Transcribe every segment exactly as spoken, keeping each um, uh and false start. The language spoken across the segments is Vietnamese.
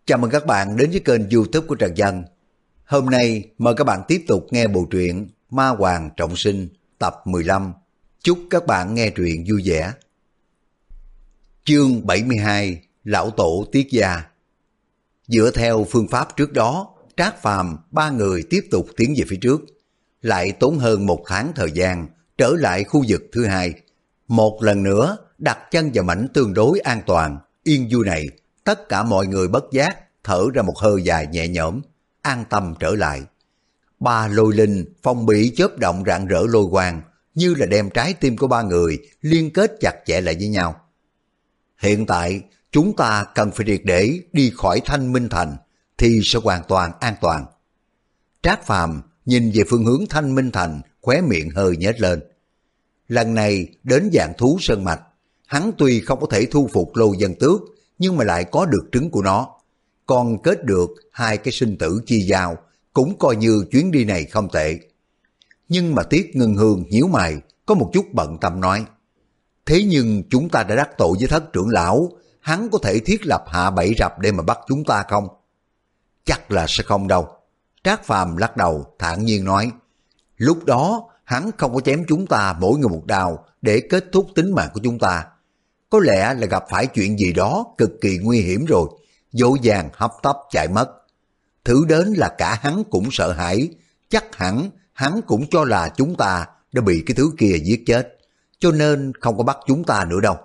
Chào mừng các bạn đến với kênh YouTube của Trần Dân. Hôm nay mời các bạn tiếp tục nghe bộ truyện Ma Hoàng Trọng Sinh tập mười lăm. Chúc các bạn nghe truyện vui vẻ. Chương bảy mươi hai, Lão Tổ Tiết Gia. Dựa theo phương pháp trước đó, Trác Phàm ba người tiếp tục tiến về phía trước, lại tốn hơn một tháng thời gian trở lại khu vực thứ hai. Một lần nữa đặt chân vào mảnh tương đối an toàn, yên vui này, tất cả mọi người bất giác thở ra một hơi dài nhẹ nhõm, an tâm trở lại. Ba lôi linh phong bị chớp động rạng rỡ lôi quang, như là đem trái tim của ba người liên kết chặt chẽ lại với nhau. Hiện tại chúng ta cần phải triệt để đi khỏi Thanh Minh Thành thì sẽ hoàn toàn an toàn. Trác Phàm nhìn về phương hướng Thanh Minh Thành, khóe miệng hơi nhếch lên. Lần này đến Vạn Thú Sơn Mạch, hắn tuy không có thể thu phục Lô Dân Tước, nhưng mà lại có được trứng của nó, còn kết được hai cái sinh tử chi giao, cũng coi như chuyến đi này không tệ. Nhưng mà Tiết Ngân Hương nhíu mày, có một chút bận tâm nói, thế nhưng chúng ta đã đắc tội với Thất trưởng lão, hắn có thể thiết lập hạ bẫy rập để mà bắt chúng ta không? Chắc là sẽ không đâu. Trác Phàm lắc đầu thản nhiên nói, lúc đó hắn không có chém chúng ta mỗi người một đao để kết thúc tính mạng của chúng ta. Có lẽ là gặp phải chuyện gì đó cực kỳ nguy hiểm rồi, dỗ dàng hấp tấp chạy mất. Thử đến là cả hắn cũng sợ hãi, chắc hẳn hắn cũng cho là chúng ta đã bị cái thứ kia giết chết, cho nên không có bắt chúng ta nữa đâu.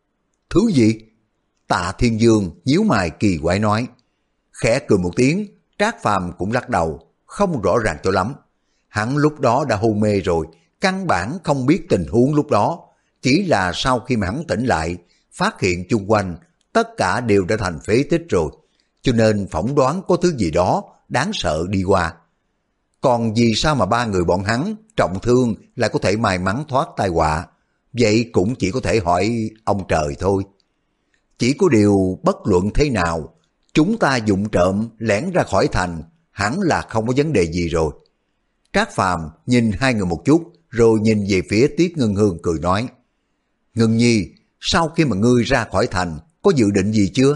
Thứ gì? Tạ Thiên Dương nhíu mày kỳ quái nói. Khẽ cười một tiếng, Trác Phàm cũng lắc đầu, không rõ ràng cho lắm. Hắn lúc đó đã hôn mê rồi, căn bản không biết tình huống lúc đó. Chỉ là sau khi mà hắn tỉnh lại, phát hiện chung quanh tất cả đều đã thành phế tích rồi, cho nên phỏng đoán có thứ gì đó đáng sợ đi qua. Còn vì sao mà ba người bọn hắn trọng thương lại có thể may mắn thoát tai họa, vậy cũng chỉ có thể hỏi ông trời thôi. Chỉ có điều bất luận thế nào, chúng ta dụng trộm lẻn ra khỏi thành, hẳn là không có vấn đề gì rồi. Trác Phàm nhìn hai người một chút, rồi nhìn về phía Tiết Ngân Hương cười nói, Ngân Nhi, sau khi mà ngươi ra khỏi thành, có dự định gì chưa?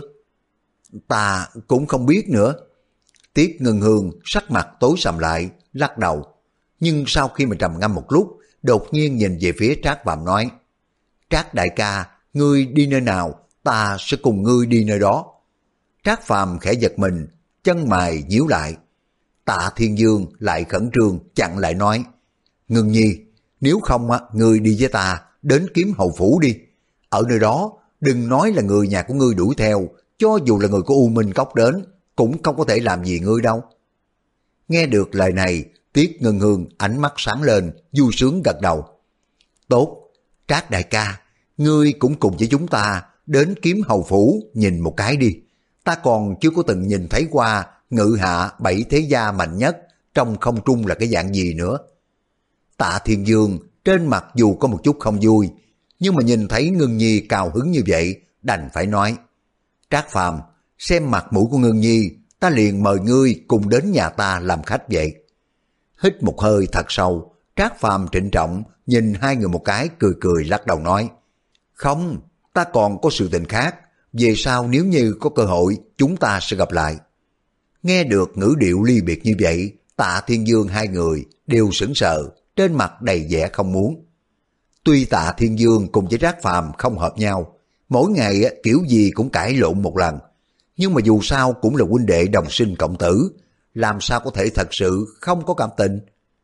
Ta cũng không biết nữa. Tiết Ngân Hương sắc mặt tối sầm lại, lắc đầu. Nhưng sau khi mà trầm ngâm một lúc, đột nhiên nhìn về phía Trác Phàm nói, Trác đại ca, ngươi đi nơi nào, ta sẽ cùng ngươi đi nơi đó. Trác Phàm khẽ giật mình, chân mày nhíu lại. Tạ Thiên Dương lại khẩn trương chặn lại nói, Ngân Nhi, nếu không á, ngươi đi với ta đến Kiếm Hầu Phủ đi. Ở nơi đó, đừng nói là người nhà của ngươi đuổi theo, cho dù là người của U Minh Cốc đến, cũng không có thể làm gì ngươi đâu. Nghe được lời này, Tiết Ngân Hương ánh mắt sáng lên, vui sướng gật đầu. Tốt, Trác đại ca, ngươi cũng cùng với chúng ta đến Kiếm Hầu Phủ nhìn một cái đi. Ta còn chưa có từng nhìn thấy qua ngự hạ bảy thế gia mạnh nhất trong không trung là cái dạng gì nữa. Tạ Thiên Dương trên mặt dù có một chút không vui, nhưng mà nhìn thấy Ngân Nhi cao hứng như vậy, đành phải nói, Trác Phàm, xem mặt mũi của Ngân Nhi, ta liền mời ngươi cùng đến nhà ta làm khách vậy. Hít một hơi thật sâu, Trác Phàm trịnh trọng nhìn hai người một cái, cười cười lắc đầu nói, không, ta còn có sự tình khác, về sau nếu như có cơ hội chúng ta sẽ gặp lại. Nghe được ngữ điệu ly biệt như vậy, Tạ Thiên Dương hai người đều sững sờ, trên mặt đầy vẻ không muốn. Tuy Tạ Thiên Dương cùng với Trác Phàm không hợp nhau, mỗi ngày kiểu gì cũng cãi lộn một lần, nhưng mà dù sao cũng là huynh đệ đồng sinh cộng tử, làm sao có thể thật sự không có cảm tình.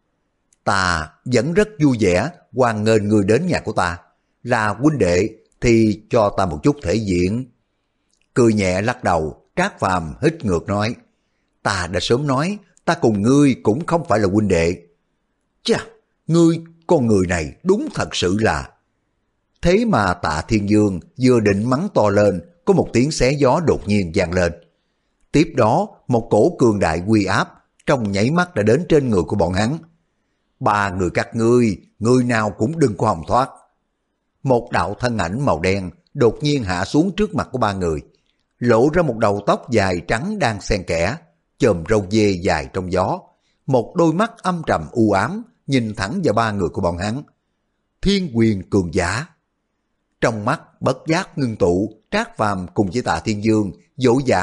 Ta vẫn rất vui vẻ hoan nghênh người đến nhà của ta, là huynh đệ thì cho ta một chút thể diện. Cười nhẹ lắc đầu, Trác Phàm hít ngược nói, ta đã sớm nói, ta cùng ngươi cũng không phải là huynh đệ. Chà, ngươi, con người này đúng thật sự là... Thế mà Tạ Thiên Dương vừa định mắng to lên, có một tiếng xé gió đột nhiên vang lên. Tiếp đó, một cổ cường đại uy áp trong nháy mắt đã đến trên người của bọn hắn. Ba người các ngươi, người nào cũng đừng có hòng thoát. Một đạo thân ảnh màu đen đột nhiên hạ xuống trước mặt của ba người, lộ ra một đầu tóc dài trắng đang xen kẽ, chòm râu dê dài trong gió, một đôi mắt âm trầm u ám nhìn thẳng vào ba người của bọn hắn. Thiên Quyền cường giả. Trong mắt bất giác ngưng tụ, Trác Phàm cùng với Tạ Thiên Dương dỗ dã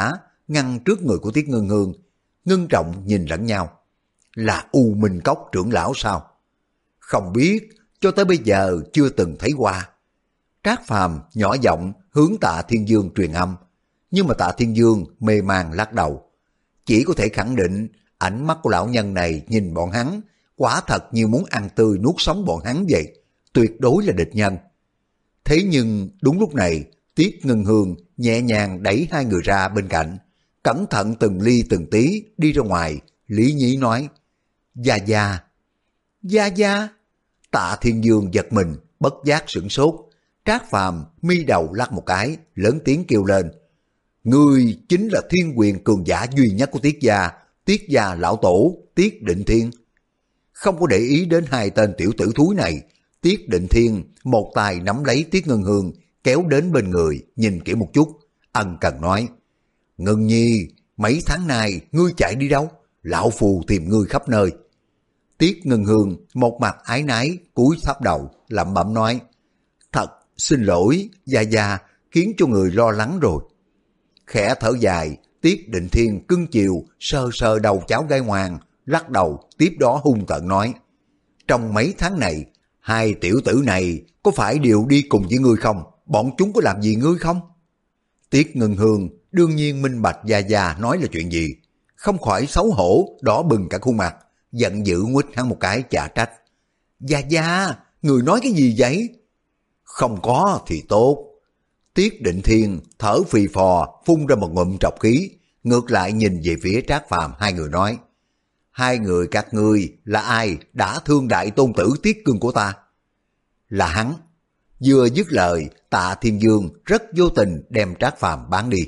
ngăn trước người của Tiết Ngân Hương, ngưng trọng nhìn lẫn nhau. Là U Minh Cốc trưởng lão sao? Không biết, cho tới bây giờ chưa từng thấy qua. Trác Phàm nhỏ giọng hướng Tạ Thiên Dương truyền âm, nhưng mà Tạ Thiên Dương mê man lắc đầu. Chỉ có thể khẳng định ánh mắt của lão nhân này nhìn bọn hắn, quả thật như muốn ăn tươi nuốt sống bọn hắn vậy, tuyệt đối là địch nhân. Thế nhưng đúng lúc này, Tiết Ngân Hương nhẹ nhàng đẩy hai người ra bên cạnh, cẩn thận từng ly từng tí đi ra ngoài, lý nhí nói, Gia Gia. Gia Gia. Tạ Thiên Dương giật mình, bất giác sửng sốt. Trác Phàm mi đầu lắc một cái, lớn tiếng kêu lên, ngươi chính là thiên quyền cường giả duy nhất của Tiết gia, Tiết gia lão tổ, Tiết Định Thiên. Không có để ý đến hai tên tiểu tử thúi này, Tiết Định Thiên một tay nắm lấy Tiết Ngân Hương, kéo đến bên người, nhìn kỹ một chút, ân cần nói, Ngân Nhi, mấy tháng nay ngươi chạy đi đâu? Lão phù tìm ngươi khắp nơi. Tiết Ngân Hương một mặt ái nái, cúi thấp đầu, lẩm bẩm nói, thật xin lỗi, Gia Gia, khiến cho người lo lắng rồi. Khẽ thở dài, Tiết Định Thiên cưng chiều sờ sờ đầu cháu gái ngoan, lắc đầu, tiếp đó hung tợn nói, trong mấy tháng này, hai tiểu tử này có phải đều đi cùng với ngươi không? Bọn chúng có làm gì ngươi không? Tiết Ngân Hương đương nhiên minh bạch Gia Gia nói là chuyện gì, không khỏi xấu hổ, đỏ bừng cả khuôn mặt, giận dữ nguýt hắn một cái chà trách. Gia Gia, người nói cái gì vậy? Không có thì tốt. Tiết Định Thiên thở phì phò, phun ra một ngụm trọc khí, ngược lại nhìn về phía Trác Phàm hai người nói, hai người các ngươi là ai đã thương đại tôn tử Tiết Cương của ta? Là hắn. Vừa dứt lời, Tạ Thiên Dương rất vô tình đem Trác Phàm bán đi.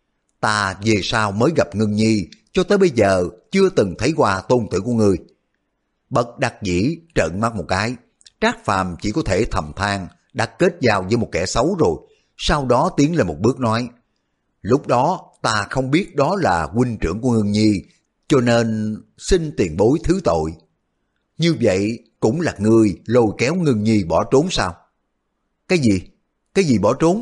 Ta về sau mới gặp Ngân Nhi, cho tới bây giờ chưa từng thấy qua tôn tử của ngươi. Bất đắc dĩ trợn mắt một cái, Trác Phàm chỉ có thể thầm than đã kết giao với một kẻ xấu rồi, sau đó tiến lên một bước nói, lúc đó ta không biết đó là huynh trưởng của Ngân Nhi, cho nên xin tiền bối thứ tội. Như vậy cũng là ngươi lôi kéo Ngân Nhi bỏ trốn sao? Cái gì? Cái gì bỏ trốn?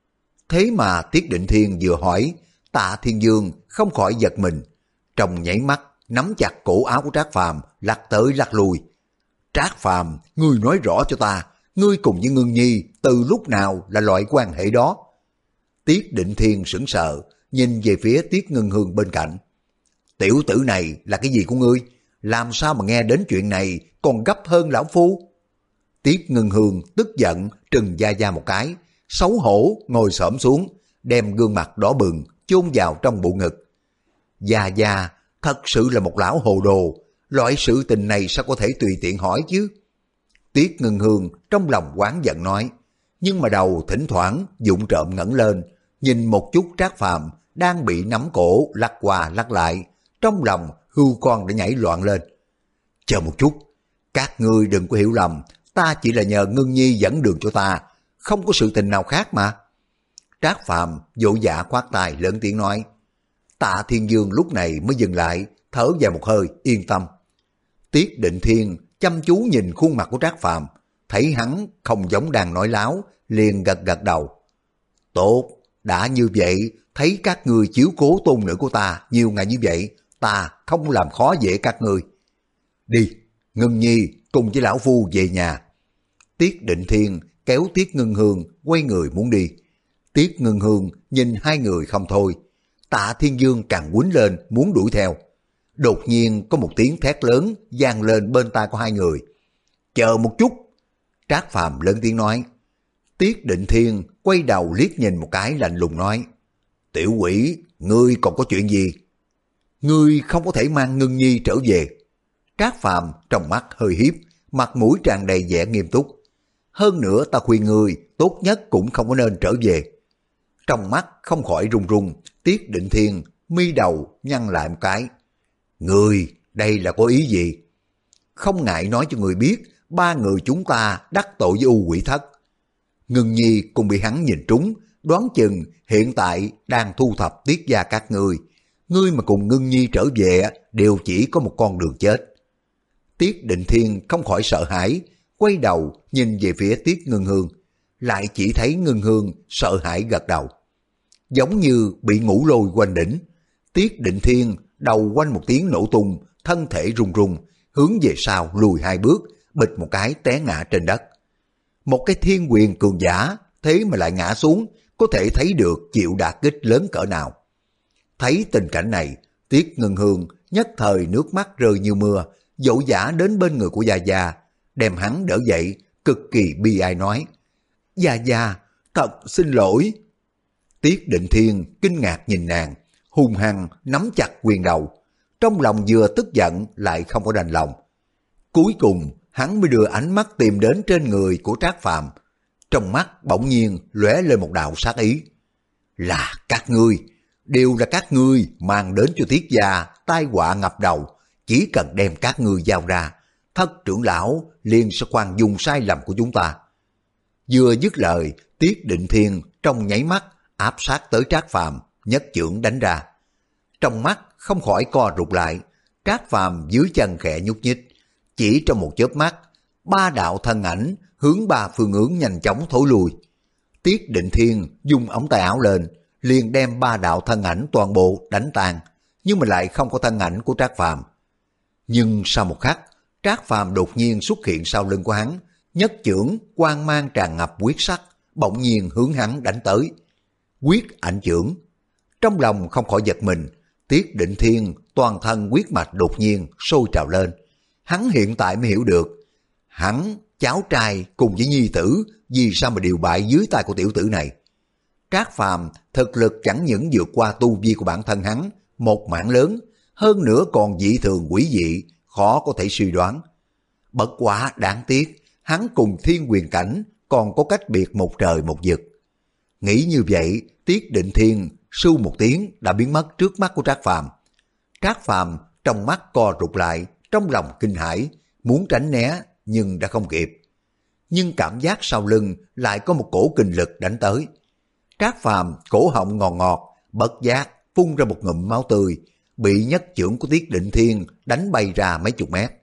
Thế mà Tiết Định Thiên vừa hỏi, Tạ Thiên Dương không khỏi giật mình, trong nhảy mắt nắm chặt cổ áo của Trác Phàm, lắc tới lắc lui. Trác Phàm, ngươi nói rõ cho ta, ngươi cùng với Ngân Nhi từ lúc nào là loại quan hệ đó? Tiết Định Thiên sững sờ, nhìn về phía Tiết Ngân Hương bên cạnh. Tiểu tử này là cái gì của ngươi? Làm sao mà nghe đến chuyện này còn gấp hơn lão phu? Tiết Ngân Hương tức giận trừng Gia Gia một cái, xấu hổ ngồi xổm xuống, đem gương mặt đỏ bừng chôn vào trong bộ ngực. Gia Gia thật sự là một lão hồ đồ, loại sự tình này sao có thể tùy tiện hỏi chứ? Tiết Ngân Hương trong lòng oán giận nói, nhưng mà đầu thỉnh thoảng vụng trộm ngẩng lên, nhìn một chút Trác Phàm đang bị nắm cổ lắc qua lắc lại, trong lòng hươu con đã nhảy loạn lên. Chờ một chút, các ngươi đừng có hiểu lầm, ta chỉ là nhờ Ngân Nhi dẫn đường cho ta, không có sự tình nào khác mà. Trác Phàm vội vã khoát tay lớn tiếng nói. Tạ Thiên Dương lúc này mới dừng lại, thở dài một hơi, yên tâm. Tiết Định Thiên chăm chú nhìn khuôn mặt của Trác Phàm, thấy hắn không giống đang nói láo, liền gật gật đầu. Tốt, đã như vậy, thấy các ngươi chiếu cố tôn nữ của ta nhiều ngày như vậy, ta không làm khó dễ các ngươi. Đi, Ngân Nhi cùng với lão phu về nhà. Tiết Định Thiên kéo Tiết Ngân Hương quay người muốn đi. Tiết Ngân Hương nhìn hai người không thôi, Tạ Thiên Dương càng quýnh lên muốn đuổi theo. Đột nhiên có một tiếng thét lớn vang lên bên tai của hai người. Chờ một chút. Trác Phàm lớn tiếng nói. Tiết Định Thiên quay đầu liếc nhìn một cái lạnh lùng nói. Tiểu quỷ, ngươi còn có chuyện gì? Ngươi không có thể mang Ngân Nhi trở về. Trác Phàm trong mắt hơi hiếp, mặt mũi tràn đầy vẻ nghiêm túc. Hơn nữa ta khuyên ngươi tốt nhất cũng không có nên trở về. Trong mắt không khỏi run run, Tiết Định Thiên mi đầu nhăn lại một cái. Ngươi đây là có ý gì? Không ngại nói cho người biết, ba người chúng ta đắc tội với U Quỷ Thất. Ngân Nhi cũng bị hắn nhìn trúng, đoán chừng hiện tại đang thu thập Tiết gia các ngươi. Ngươi mà cùng Ngân Nhi trở về đều chỉ có một con đường chết. Tiết Định Thiên không khỏi sợ hãi, quay đầu nhìn về phía Tiết Ngân Hương, lại chỉ thấy Ngân Hương sợ hãi gật đầu. Giống như bị ngủ lôi quanh đỉnh, Tiết Định Thiên đầu quanh một tiếng nổ tung, thân thể rung rung, hướng về sau lùi hai bước, bịch một cái té ngã trên đất. Một cái thiên quyền cường giả, thế mà lại ngã xuống, có thể thấy được chịu đả kích lớn cỡ nào. Thấy tình cảnh này, Tiết Ngân Hương nhất thời nước mắt rơi như mưa, dỗ dã đến bên người của Gia Gia, đem hắn đỡ dậy, cực kỳ bi ai nói: Gia Gia, thật xin lỗi. Tiết Định Thiên kinh ngạc nhìn nàng, hung hăng nắm chặt quyền đầu, trong lòng vừa tức giận lại không có đành lòng. Cuối cùng hắn mới đưa ánh mắt tìm đến trên người của Trác Phàm, trong mắt bỗng nhiên lóe lên một đạo sát ý. Là các ngươi, đều là các ngươi mang đến cho Tiết gia tai họa ngập đầu, chỉ cần đem các ngươi giao ra, thất trưởng lão liền sẽ khoan dung sai lầm của chúng ta. Vừa dứt lời, Tiết Định Thiên trong nháy mắt áp sát tới Trác Phàm, nhất chưởng đánh ra. Trong mắt không khỏi co rụt lại, Trác Phàm dưới chân khẽ nhúc nhích, chỉ trong một chớp mắt, ba đạo thân ảnh hướng ba phương hướng nhanh chóng thối lui. Tiết Định Thiên dùng ống tay áo lên, liền đem ba đạo thân ảnh toàn bộ đánh tan, nhưng mà lại không có thân ảnh của Trác Phàm. Nhưng sau một khắc, Trác Phàm đột nhiên xuất hiện sau lưng của hắn, nhất chưởng quang mang tràn ngập quyết sắc, bỗng nhiên hướng hắn đánh tới. Quyết ảnh chưởng. Trong lòng không khỏi giật mình, Tiết Định Thiên toàn thân huyết mạch đột nhiên sôi trào lên. Hắn hiện tại mới hiểu được, hắn cháu trai cùng với nhi tử vì sao mà điều bại dưới tay của tiểu tử này. Trác Phàm thực lực chẳng những vượt qua tu vi của bản thân hắn một mảng lớn, hơn nữa còn dị thường quỷ dị, khó có thể suy đoán. Bất quá đáng tiếc, hắn cùng thiên quyền cảnh còn có cách biệt một trời một vực. Nghĩ như vậy, Tiết Định Thiên sưu một tiếng đã biến mất trước mắt của Trác Phàm. Trác Phàm trong mắt co rụt lại, trong lòng kinh hãi, muốn tránh né nhưng đã không kịp. Nhưng cảm giác sau lưng lại có một cổ kình lực đánh tới. Trác Phàm cổ họng ngọt ngọt, bất giác phun ra một ngụm máu tươi, bị nhất chưởng của Tiết Định Thiên đánh bay ra mấy chục mét.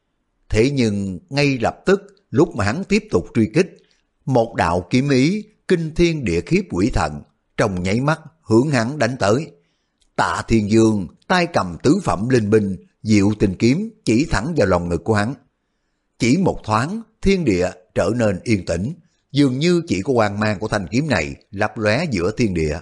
Thế nhưng ngay lập tức lúc mà hắn tiếp tục truy kích, một đạo kiếm ý kinh thiên địa khiếp quỷ thần trong nháy mắt hướng hắn đánh tới. Tạ Thiên Dương tay cầm tứ phẩm linh binh diệu tình kiếm chỉ thẳng vào lòng ngực của hắn. Chỉ một thoáng, thiên địa trở nên yên tĩnh, dường như chỉ có quang mang của thanh kiếm này lấp lóe giữa thiên địa.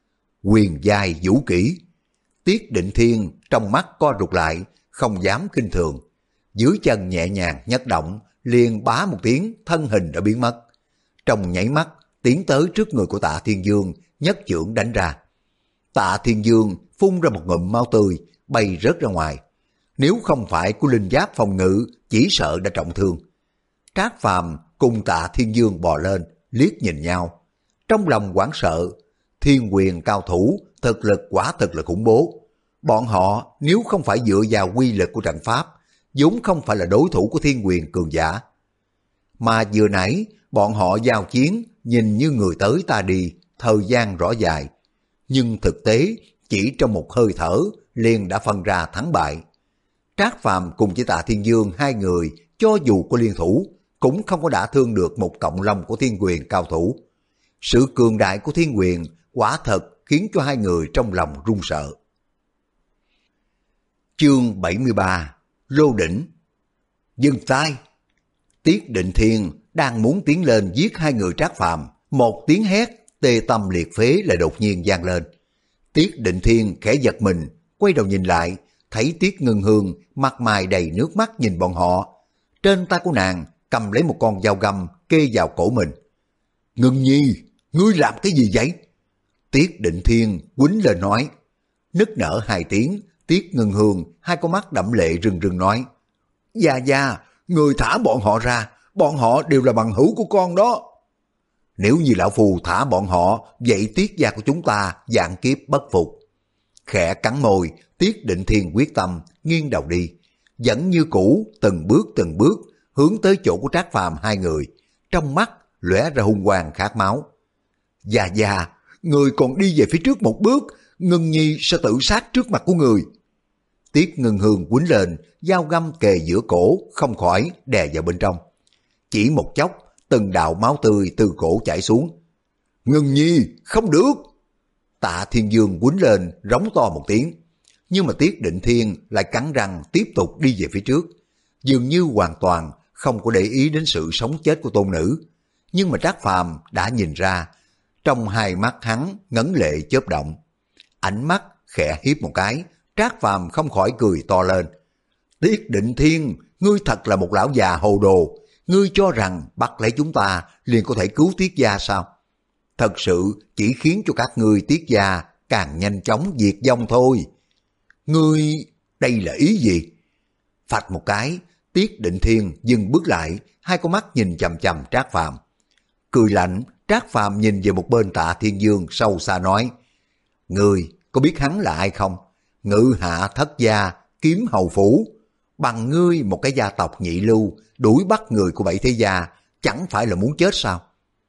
Quyền giai vũ kỹ. Tiết Định Thiên trong mắt co rụt lại, không dám kinh thường. Dưới chân nhẹ nhàng nhất động, liền bá một tiếng, thân hình đã biến mất. Trong nháy mắt, tiến tới trước người của Tạ Thiên Dương, nhất chưởng đánh ra. Tạ Thiên Dương phun ra một ngụm máu tươi, bay rớt ra ngoài. Nếu không phải của linh giáp phòng ngự, chỉ sợ đã trọng thương. Trác Phàm cùng Tạ Thiên Dương bò lên, liếc nhìn nhau. Trong lòng hoảng sợ, thiên quyền cao thủ, thực lực quả thực là khủng bố. Bọn họ nếu không phải dựa vào quy lực của trận pháp, vốn không phải là đối thủ của thiên quyền cường giả. Mà vừa nãy, bọn họ giao chiến, nhìn như người tới ta đi, thời gian rõ dài. Nhưng thực tế, chỉ trong một hơi thở, liền đã phân ra thắng bại. Trác Phàm cùng với Tạ Thiên Dương hai người, cho dù có liên thủ, cũng không có đả thương được một cộng long của thiên quyền cao thủ. Sự cường đại của thiên quyền quả thật khiến cho hai người trong lòng run sợ. Chương bảy mươi ba, Lô Đỉnh. Dừng tay. Tiết Định Thiên đang muốn tiến lên giết hai người Trác Phàm, một tiếng hét tê tâm liệt phế lại đột nhiên vang lên. Tiết Định Thiên khẽ giật mình, quay đầu nhìn lại, thấy Tiết Ngân Hương mặt mày đầy nước mắt nhìn bọn họ. Trên tay của nàng cầm lấy một con dao găm kê vào cổ mình. Ngân Nhi, ngươi làm cái gì vậy? Tiết Định Thiên quýnh lên nói. Nức nở hai tiếng, Tiết Ngân Hương hai con mắt đẫm lệ rưng rưng nói. Gia Gia, người thả bọn họ ra, bọn họ đều là bằng hữu của con đó. Nếu như lão phù thả bọn họ, vậy Tiết gia của chúng ta vạn kiếp bất phục. Khẽ cắn môi, Tiết Định Thiên quyết tâm, nghiêng đầu đi. Vẫn như cũ, từng bước từng bước, hướng tới chỗ của Trác Phàm hai người. Trong mắt, lóe ra hung quang khát máu. Gia Gia, người còn đi về phía trước một bước, Ngân Nhi sẽ tự sát trước mặt của người. Tiết Ngân Hương quýnh lên, dao găm kề giữa cổ, không khỏi đè vào bên trong. Chỉ một chốc, từng đạo máu tươi từ cổ chảy xuống. Ngân Nhi, không được! Tạ Thiên Dương quýnh lên rống to một tiếng, nhưng mà Tiết Định Thiên lại cắn răng tiếp tục đi về phía trước, dường như hoàn toàn không có để ý đến sự sống chết của tôn nữ. Nhưng mà Trác Phàm đã nhìn ra, trong hai mắt hắn ngấn lệ chớp động. Ánh mắt khẽ hiếp một cái, Trác Phàm không khỏi cười to lên. Tiết Định Thiên, ngươi thật là một lão già hồ đồ, ngươi cho rằng bắt lấy chúng ta liền có thể cứu Tiết gia sao? Thật sự chỉ khiến cho các ngươi Tiết gia càng nhanh chóng diệt vong thôi. Ngươi, đây là ý gì? Phạch một cái, Tiết Định Thiên dừng bước lại, hai con mắt nhìn chằm chằm Trác Phàm. Cười lạnh, Trác Phàm nhìn về một bên Tạ Thiên Dương sâu xa nói, ngươi có biết hắn là ai không? Ngự hạ thất gia, kiếm hầu phủ. Bằng ngươi một cái gia tộc nhị lưu, đuổi bắt người của bảy thế gia, chẳng phải là muốn chết sao?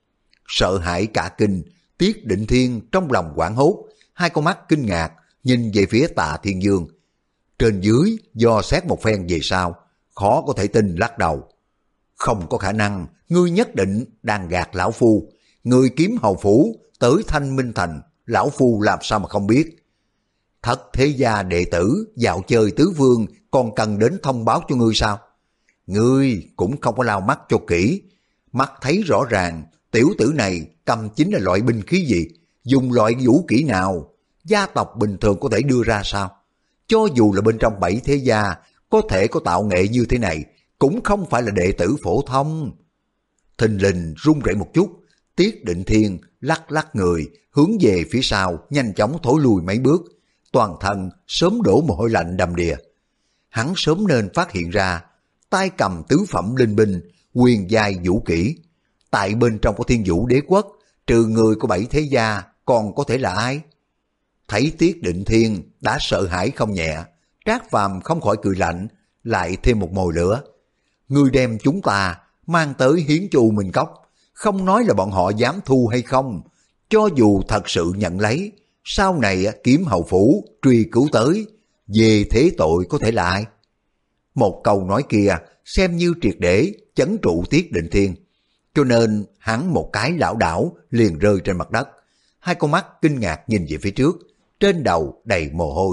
Sợ hãi cả kinh, Tiết Định Thiên trong lòng hoảng hốt, hai con mắt kinh ngạc nhìn về phía Tạ Thiên Dương. Trên dưới do xét một phen về sau, khó có thể tin lắc đầu. Không có khả năng, ngươi nhất định đang gạt lão phu. Ngươi kiếm hầu phủ tới Thanh Minh Thành, lão phu làm sao mà không biết? Thất thế gia đệ tử dạo chơi tứ phương còn cần đến thông báo cho ngươi sao? Ngươi cũng không có lau mắt cho kỹ, mắt thấy rõ ràng tiểu tử này cầm chính là loại binh khí gì, dùng loại vũ kỹ nào, gia tộc bình thường có thể đưa ra sao? Cho dù là bên trong bảy thế gia có thể có tạo nghệ như thế này, cũng không phải là đệ tử phổ thông. Thình lình run rẩy một chút, Tiết Định Thiên lắc lắc người hướng về phía sau nhanh chóng thối lùi mấy bước, toàn thân sớm đổ mồ hôi lạnh đầm đìa. Hắn sớm nên phát hiện ra, tay cầm tứ phẩm linh binh, quyền giai vũ kỹ. Tại bên trong của Thiên Vũ Đế Quốc, trừ người của bảy thế gia, còn có thể là ai? Thấy Tiết Định Thiên đã sợ hãi không nhẹ, Trác Phàm không khỏi cười lạnh, lại thêm một mồi lửa. Ngươi đem chúng ta mang tới hiến cho U Minh Cốc, không nói là bọn họ dám thu hay không, cho dù thật sự nhận lấy, sau này kiếm hầu phủ truy cứu tới, về thế tội có thể là ai? Một câu nói kia xem như triệt để chấn trụ Tiết Định Thiên, cho nên hắn một cái lảo đảo liền rơi trên mặt đất, hai con mắt kinh ngạc nhìn về phía trước, trên đầu đầy mồ hôi.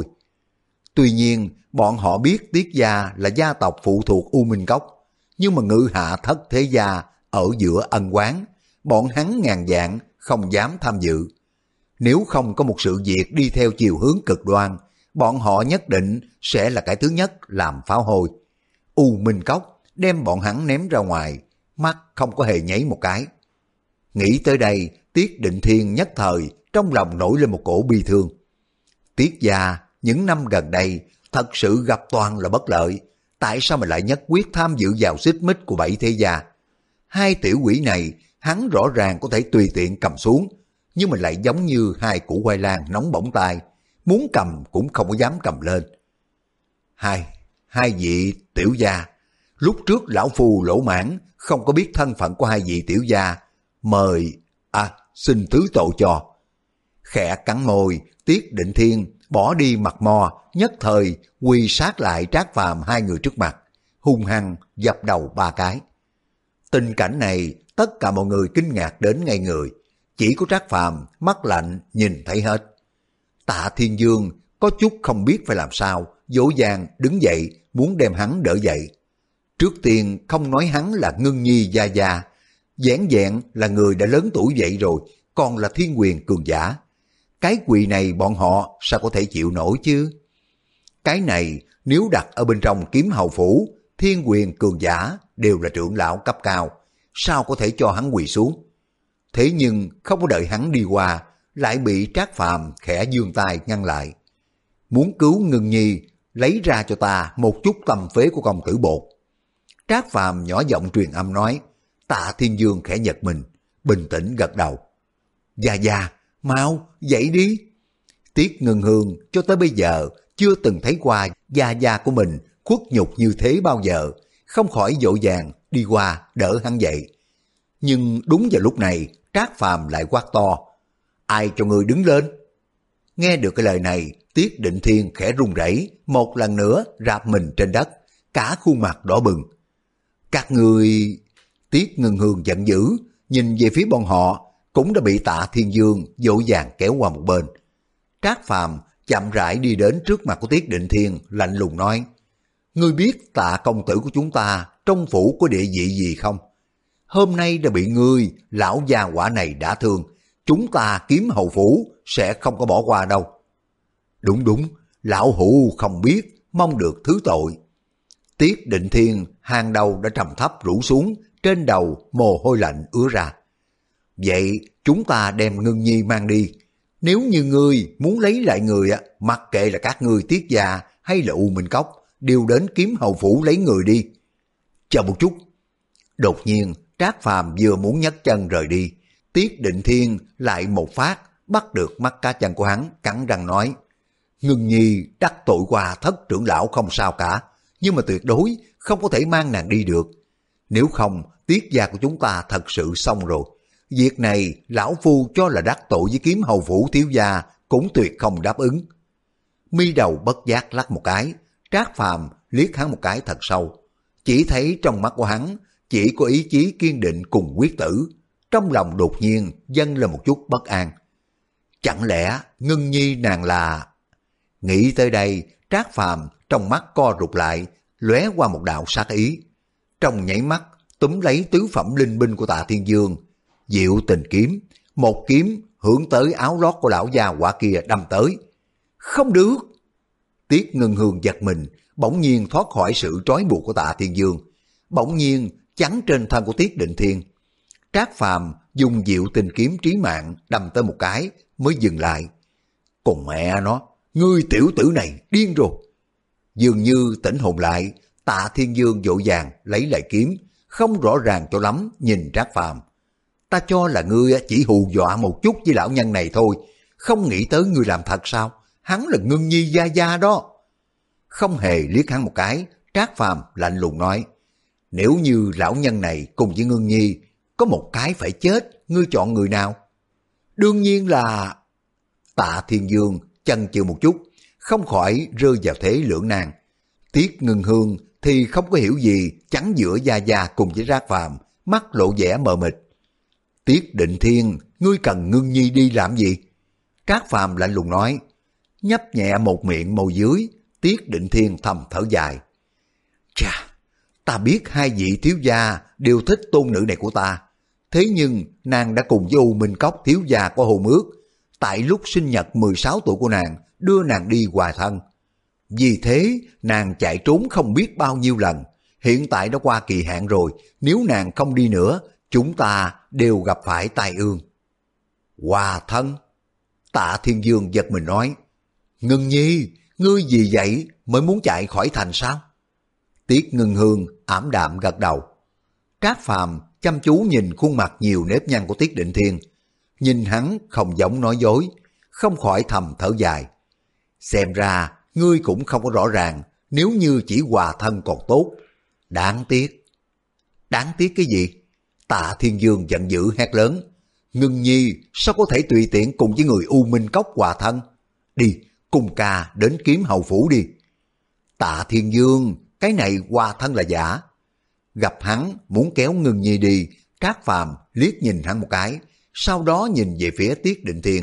Tuy nhiên bọn họ biết Tiết gia là gia tộc phụ thuộc U Minh Cốc, nhưng mà Ngự hạ thất thế gia ở giữa ân oán, bọn hắn ngàn vạn không dám tham dự. Nếu không có một sự việc đi theo chiều hướng cực đoan, bọn họ nhất định sẽ là cái thứ nhất làm pháo hôi. U Minh Cốc đem bọn hắn ném ra ngoài, mắt không có hề nháy một cái. Nghĩ tới đây, Tiết Định Thiên nhất thời trong lòng nổi lên một cổ bi thương. Tiết gia những năm gần đây thật sự gặp toàn là bất lợi, tại sao mà lại nhất quyết tham dự vào xích mích của bảy thế gia? Hai tiểu quỷ này hắn rõ ràng có thể tùy tiện cầm xuống, nhưng mà lại giống như hai củ khoai lang nóng bỏng tay, muốn cầm cũng không có dám cầm lên. Hai, hai vị tiểu gia, lúc trước lão phu lỗ mãn, không có biết thân phận của hai vị tiểu gia, mời, à, xin thứ tội cho. Khẽ cắn môi, Tiết Định Thiên bỏ đi mặt mò, nhất thời quỳ sát lại Trác Phàm hai người trước mặt, hung hăng dập đầu ba cái. Tình cảnh này tất cả mọi người kinh ngạc đến ngay người, chỉ có Trác Phàm mắt lạnh nhìn thấy hết. Tạ Thiên Dương có chút không biết phải làm sao, dỗ dàng đứng dậy muốn đem hắn đỡ dậy. Trước tiên không nói hắn là Ngân Nhi gia gia, vẻn vẹn là người đã lớn tuổi vậy rồi, còn là thiên quyền cường giả. Cái quỳ này bọn họ sao có thể chịu nổi chứ? Cái này nếu đặt ở bên trong kiếm hầu phủ, thiên quyền cường giả đều là trưởng lão cấp cao, sao có thể cho hắn quỳ xuống? Thế nhưng không có đợi hắn đi qua, lại bị Trác Phàm khẽ giương tay ngăn lại. Muốn cứu Ngân Nhi, lấy ra cho ta một chút tâm phế của công tử bột. Trác Phàm nhỏ giọng truyền âm nói. Tạ Thiên Dương khẽ giật mình, bình tĩnh gật đầu. Gia gia, mau dậy đi. Tiết Ngân Hương cho tới bây giờ chưa từng thấy qua gia gia của mình khuất nhục như thế bao giờ, không khỏi vội vàng đi qua đỡ hắn dậy. Nhưng đúng vào lúc này Trác Phàm lại quát to. Ai cho người đứng lên? Nghe được cái lời này, Tiết Định Thiên khẽ run rẩy, một lần nữa rạp mình trên đất, cả khuôn mặt đỏ bừng. Các người... Tiết Ngân Hương giận dữ, nhìn về phía bọn họ, cũng đã bị Tạ Thiên Dương dỗ dàng kéo qua một bên. Trác Phàm chậm rãi đi đến trước mặt của Tiết Định Thiên, lạnh lùng nói: ngươi biết Tạ công tử của chúng ta trong phủ có địa vị gì không? Hôm nay đã bị ngươi, lão gia hỏa này đã thương, chúng ta Kiếm Hầu phủ sẽ không có bỏ qua đâu. Đúng đúng, lão hủ không biết, mong được thứ tội. Tiết Định Thiên hàng đầu đã trầm thấp rũ xuống, trên đầu mồ hôi lạnh ứa ra. Vậy chúng ta đem Ngưng Nhi mang đi. Nếu như ngươi muốn lấy lại người, mặc kệ là các ngươi Tiết gia hay là U Minh Cốc, đều đến Kiếm Hầu phủ lấy người đi. Chờ một chút. Đột nhiên Trác Phàm vừa muốn nhấc chân rời đi, Tiết Định Thiên lại một phát bắt được mắt cá chân của hắn, cắn răng nói: Ngưng Nhi đắc tội qua Thất trưởng lão không sao cả, nhưng mà tuyệt đối không có thể mang nàng đi được. Nếu không, Tiết gia của chúng ta thật sự xong rồi. Việc này lão phu cho là đắc tội với Kiếm Hầu phủ thiếu gia cũng tuyệt không đáp ứng. Mi đầu bất giác lắc một cái, Trác Phàm liếc hắn một cái thật sâu, chỉ thấy trong mắt của hắn chỉ có ý chí kiên định cùng quyết tử. Trong lòng đột nhiên dâng lên một chút bất an. Chẳng lẽ Ngưng Nhi nàng là... Nghĩ tới đây, Trác Phàm trong mắt co rụt lại, lóe qua một đạo sát ý. Trong nhảy mắt túm lấy tứ phẩm linh binh của Tạ Thiên Dương, Diệu Tình kiếm, một kiếm hướng tới áo lót của lão già quả kia đâm tới. Không được! Tiết Ngân Hương giật mình, bỗng nhiên thoát khỏi sự trói buộc của Tạ Thiên Dương, bỗng nhiên chắn trên thân của Tiết Định Thiên. Trác Phàm dùng Diệu Tình kiếm trí mạng đâm tới một cái mới dừng lại. Còn mẹ nó, ngươi tiểu tử này điên rồi! Dường như tỉnh hồn lại, Tạ Thiên Dương vội vàng lấy lại kiếm, không rõ ràng cho lắm nhìn Trác Phàm. Ta cho là ngươi chỉ hù dọa một chút với lão nhân này thôi, không nghĩ tới ngươi làm thật sao? Hắn là Ngưng Nhi gia gia đó. Không hề liếc hắn một cái, Trác Phàm lạnh lùng nói: nếu như lão nhân này cùng với Ngưng Nhi có một cái phải chết, ngươi chọn người nào? Đương nhiên là... Tạ Thiên Dương chần chừ một chút, không khỏi rơi vào thế lưỡng nan. Tiết Ngân Hương thì không có hiểu gì, chắn giữa gia gia cùng với Trác Phàm, mắt lộ vẻ mờ mịt. Tiết Định Thiên, ngươi cần Ngưng Nhi đi làm gì? Trác Phàm lạnh lùng nói. Nhấp nhẹ một miệng môi dưới, Tiết Định Thiên thầm thở dài. Chà, ta biết hai vị thiếu gia đều thích tôn nữ này của ta, thế nhưng nàng đã cùng với U Minh Cốc thiếu gia có hôn ước, tại lúc sinh nhật mười sáu tuổi của nàng đưa nàng đi hòa thân. Vì thế nàng chạy trốn không biết bao nhiêu lần, hiện tại đã qua kỳ hạn rồi, nếu nàng không đi nữa, chúng ta đều gặp phải tai ương. Hòa thân? Tạ Thiên Dương giật mình nói. Ngưng Nhi, ngươi vì vậy mới muốn chạy khỏi thành sao? Tiết Ngân Hương ảm đạm gật đầu. Trác Phàm chăm chú nhìn khuôn mặt nhiều nếp nhăn của Tiết Định Thiên, nhìn hắn không giống nói dối, không khỏi thầm thở dài. Xem ra ngươi cũng không có rõ ràng, nếu như chỉ hòa thân còn tốt. Đáng tiếc. Đáng tiếc cái gì? Tạ Thiên Dương giận dữ hét lớn. Ngưng Nhi sao có thể tùy tiện cùng với người U Minh Cốc hòa thân? Đi, cùng ca đến Kiếm Hầu phủ đi. Tạ Thiên Dương, cái này hòa thân là giả. Gặp hắn muốn kéo Ngưng Nhi đi, Trác Phàm liếc nhìn hắn một cái, sau đó nhìn về phía Tiết Định Thiên.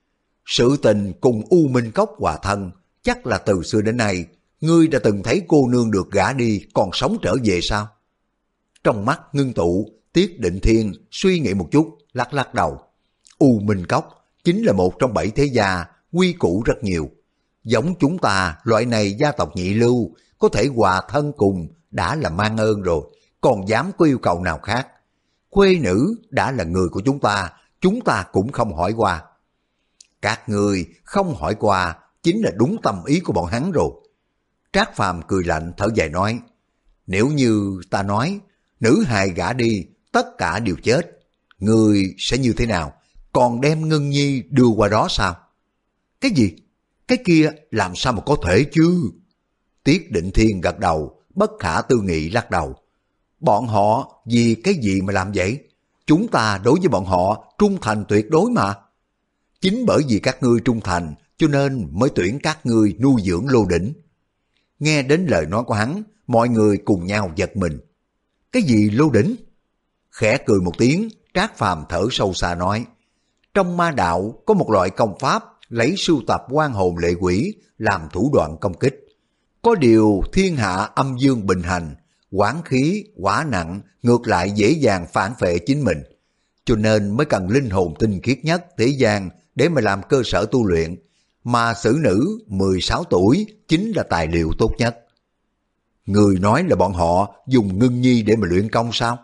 Sự tình cùng U Minh Cốc hòa thân, chắc là từ xưa đến nay, ngươi đã từng thấy cô nương được gả đi còn sống trở về sao? Trong mắt ngưng tụ, Tiết Định Thiên suy nghĩ một chút, lắc lắc đầu. U Minh Cốc chính là một trong bảy thế gia, quy củ rất nhiều. Giống chúng ta, loại này gia tộc nhị lưu, có thể hòa thân cùng đã là mang ơn rồi, còn dám có yêu cầu nào khác. Khuê nữ đã là người của chúng ta, chúng ta cũng không hỏi qua. Các người không hỏi qua chính là đúng tâm ý của bọn hắn rồi. Trác Phàm cười lạnh thở dài nói, nếu như ta nói, nữ hài gả đi, tất cả đều chết, người sẽ như thế nào? Còn đem Ngân Nhi đưa qua đó sao? Cái gì? Cái kia làm sao mà có thể chứ? Tiết Định Thiên gật đầu, bất khả tư nghị lắc đầu. Bọn họ vì cái gì mà làm vậy? Chúng ta đối với bọn họ trung thành tuyệt đối mà. Chính bởi vì các ngươi trung thành, cho nên mới tuyển các ngươi nuôi dưỡng Lô Đỉnh. Nghe đến lời nói của hắn, mọi người cùng nhau giật mình. Cái gì Lô Đỉnh? Khẽ cười một tiếng, Trác Phàm thở sâu xa nói, trong ma đạo có một loại công pháp lấy sưu tập oan hồn lệ quỷ làm thủ đoạn công kích. Có điều thiên hạ âm dương bình hành, oán khí, quả nặng ngược lại dễ dàng phản phệ chính mình. Cho nên mới cần linh hồn tinh khiết nhất thế gian để mà làm cơ sở tu luyện, mà xử nữ mười sáu tuổi chính là tài liệu tốt nhất. Người nói là bọn họ dùng ngưng nhi để mà luyện công sao?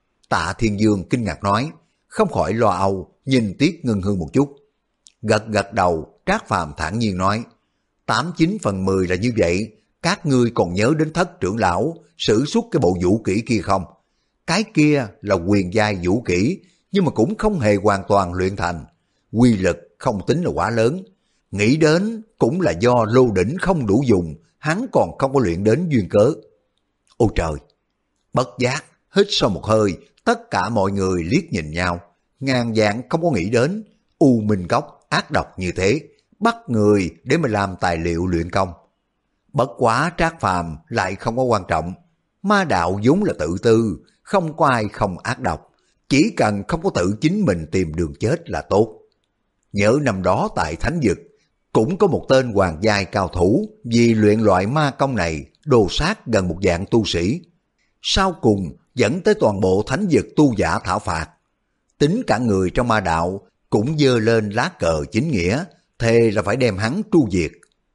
Tạ Thiên Dương kinh ngạc nói, không khỏi lo âu, nhìn Tiết Ngân Hương một chút. Gật gật đầu, Trác Phàm thản nhiên nói, tám chín phần mười là như vậy, các ngươi còn nhớ đến Thất trưởng lão sử xuất cái bộ vũ kỹ kia không? Cái kia là quyền giai vũ kỹ, nhưng mà cũng không hề hoàn toàn luyện thành, quy lực không tính là quá lớn. Nghĩ đến cũng là do lô đỉnh không đủ dùng, hắn còn không có luyện đến duyên cớ. Ôi trời! Bất giác, hít sâu một hơi, tất cả mọi người liếc nhìn nhau, ngàn vạn không có nghĩ đến U Minh Cốc ác độc như thế, bắt người để mà làm tài liệu luyện công. Bất quá Trác Phàm lại không có quan trọng, ma đạo vốn là tự tư, không có ai không ác độc, chỉ cần không có tự chính mình tìm đường chết là tốt. Nhớ năm đó tại Thánh Vực, cũng có một tên hoàng giai cao thủ vì luyện loại ma công này đồ sát gần một vạn tu sĩ. Sau cùng dẫn tới toàn bộ Thánh Vực tu giả thảo phạt. Tính cả người trong ma đạo cũng dơ lên lá cờ chính nghĩa, thề là phải đem hắn tru diệt.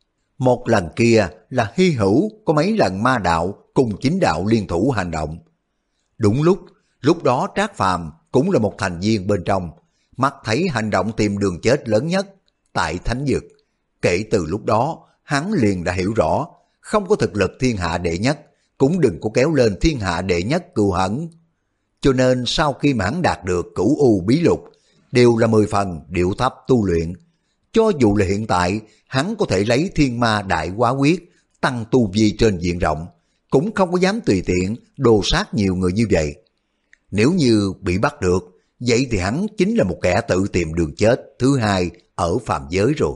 Một lần kia là hy hữu có mấy lần ma đạo cùng chính đạo liên thủ hành động. Đúng lúc, lúc đó Trác Phàm cũng là một thành viên bên trong, mắt thấy hành động tìm đường chết lớn nhất tại Thánh Vực. Kể từ lúc đó, hắn liền đã hiểu rõ, không có thực lực thiên hạ đệ nhất, cũng đừng có kéo lên thiên hạ đệ nhất cừu hận. Cho nên sau khi mà hắn đạt được cửu u bí lục, đều là mười phần điệu thấp tu luyện. Cho dù là hiện tại, hắn có thể lấy thiên ma đại hóa quyết, tăng tu vi trên diện rộng, cũng không có dám tùy tiện đồ sát nhiều người như vậy. Nếu như bị bắt được, vậy thì hắn chính là một kẻ tự tìm đường chết thứ hai ở phàm giới rồi.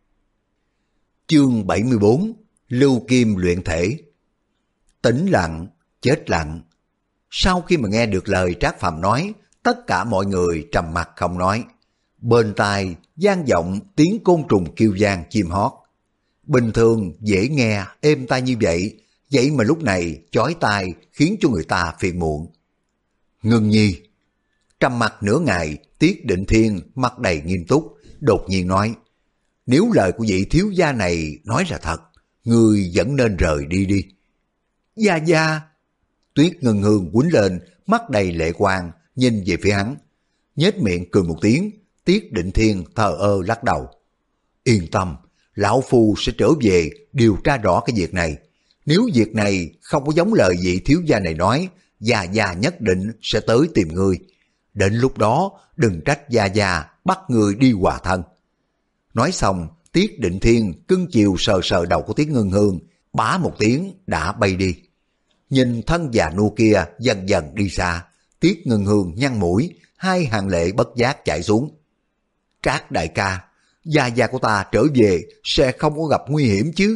Chương bảy mươi bốn, Lưu Kim luyện thể. Tĩnh lặng, chết lặng. Sau khi mà nghe được lời Trác Phàm nói, tất cả mọi người trầm mặc không nói. Bên tai vang vọng tiếng côn trùng kêu vang chim hót. Bình thường dễ nghe, êm tai như vậy, vậy mà lúc này chói tai khiến cho người ta phiền muộn. Ngưng nhi. Trầm mặc nửa ngày, Tiết Định Thiên mặt đầy nghiêm túc, đột nhiên nói, nếu lời của vị thiếu gia này nói là thật, ngươi vẫn nên rời đi đi. Gia gia. Tuyết Ngân Hương quýnh lên, mắt đầy lệ quang, nhìn về phía hắn. Nhếch miệng cười một tiếng, Tiết Định Thiên thờ ơ lắc đầu. Yên tâm, lão phu sẽ trở về điều tra rõ cái việc này. Nếu việc này không có giống lời vị thiếu gia này nói, Gia Gia nhất định sẽ tới tìm ngươi. Đến lúc đó đừng trách Gia Gia bắt ngươi đi hòa thân. Nói xong, Tiết Định Thiên cưng chiều sờ sờ đầu của Tiết Ngân Hương, bá một tiếng đã bay đi. Nhìn thân già nua kia dần dần đi xa, Tiết Ngân Hương nhăn mũi, hai hàng lệ bất giác chảy xuống. Trác đại ca, Gia Gia của ta trở về sẽ không có gặp nguy hiểm chứ?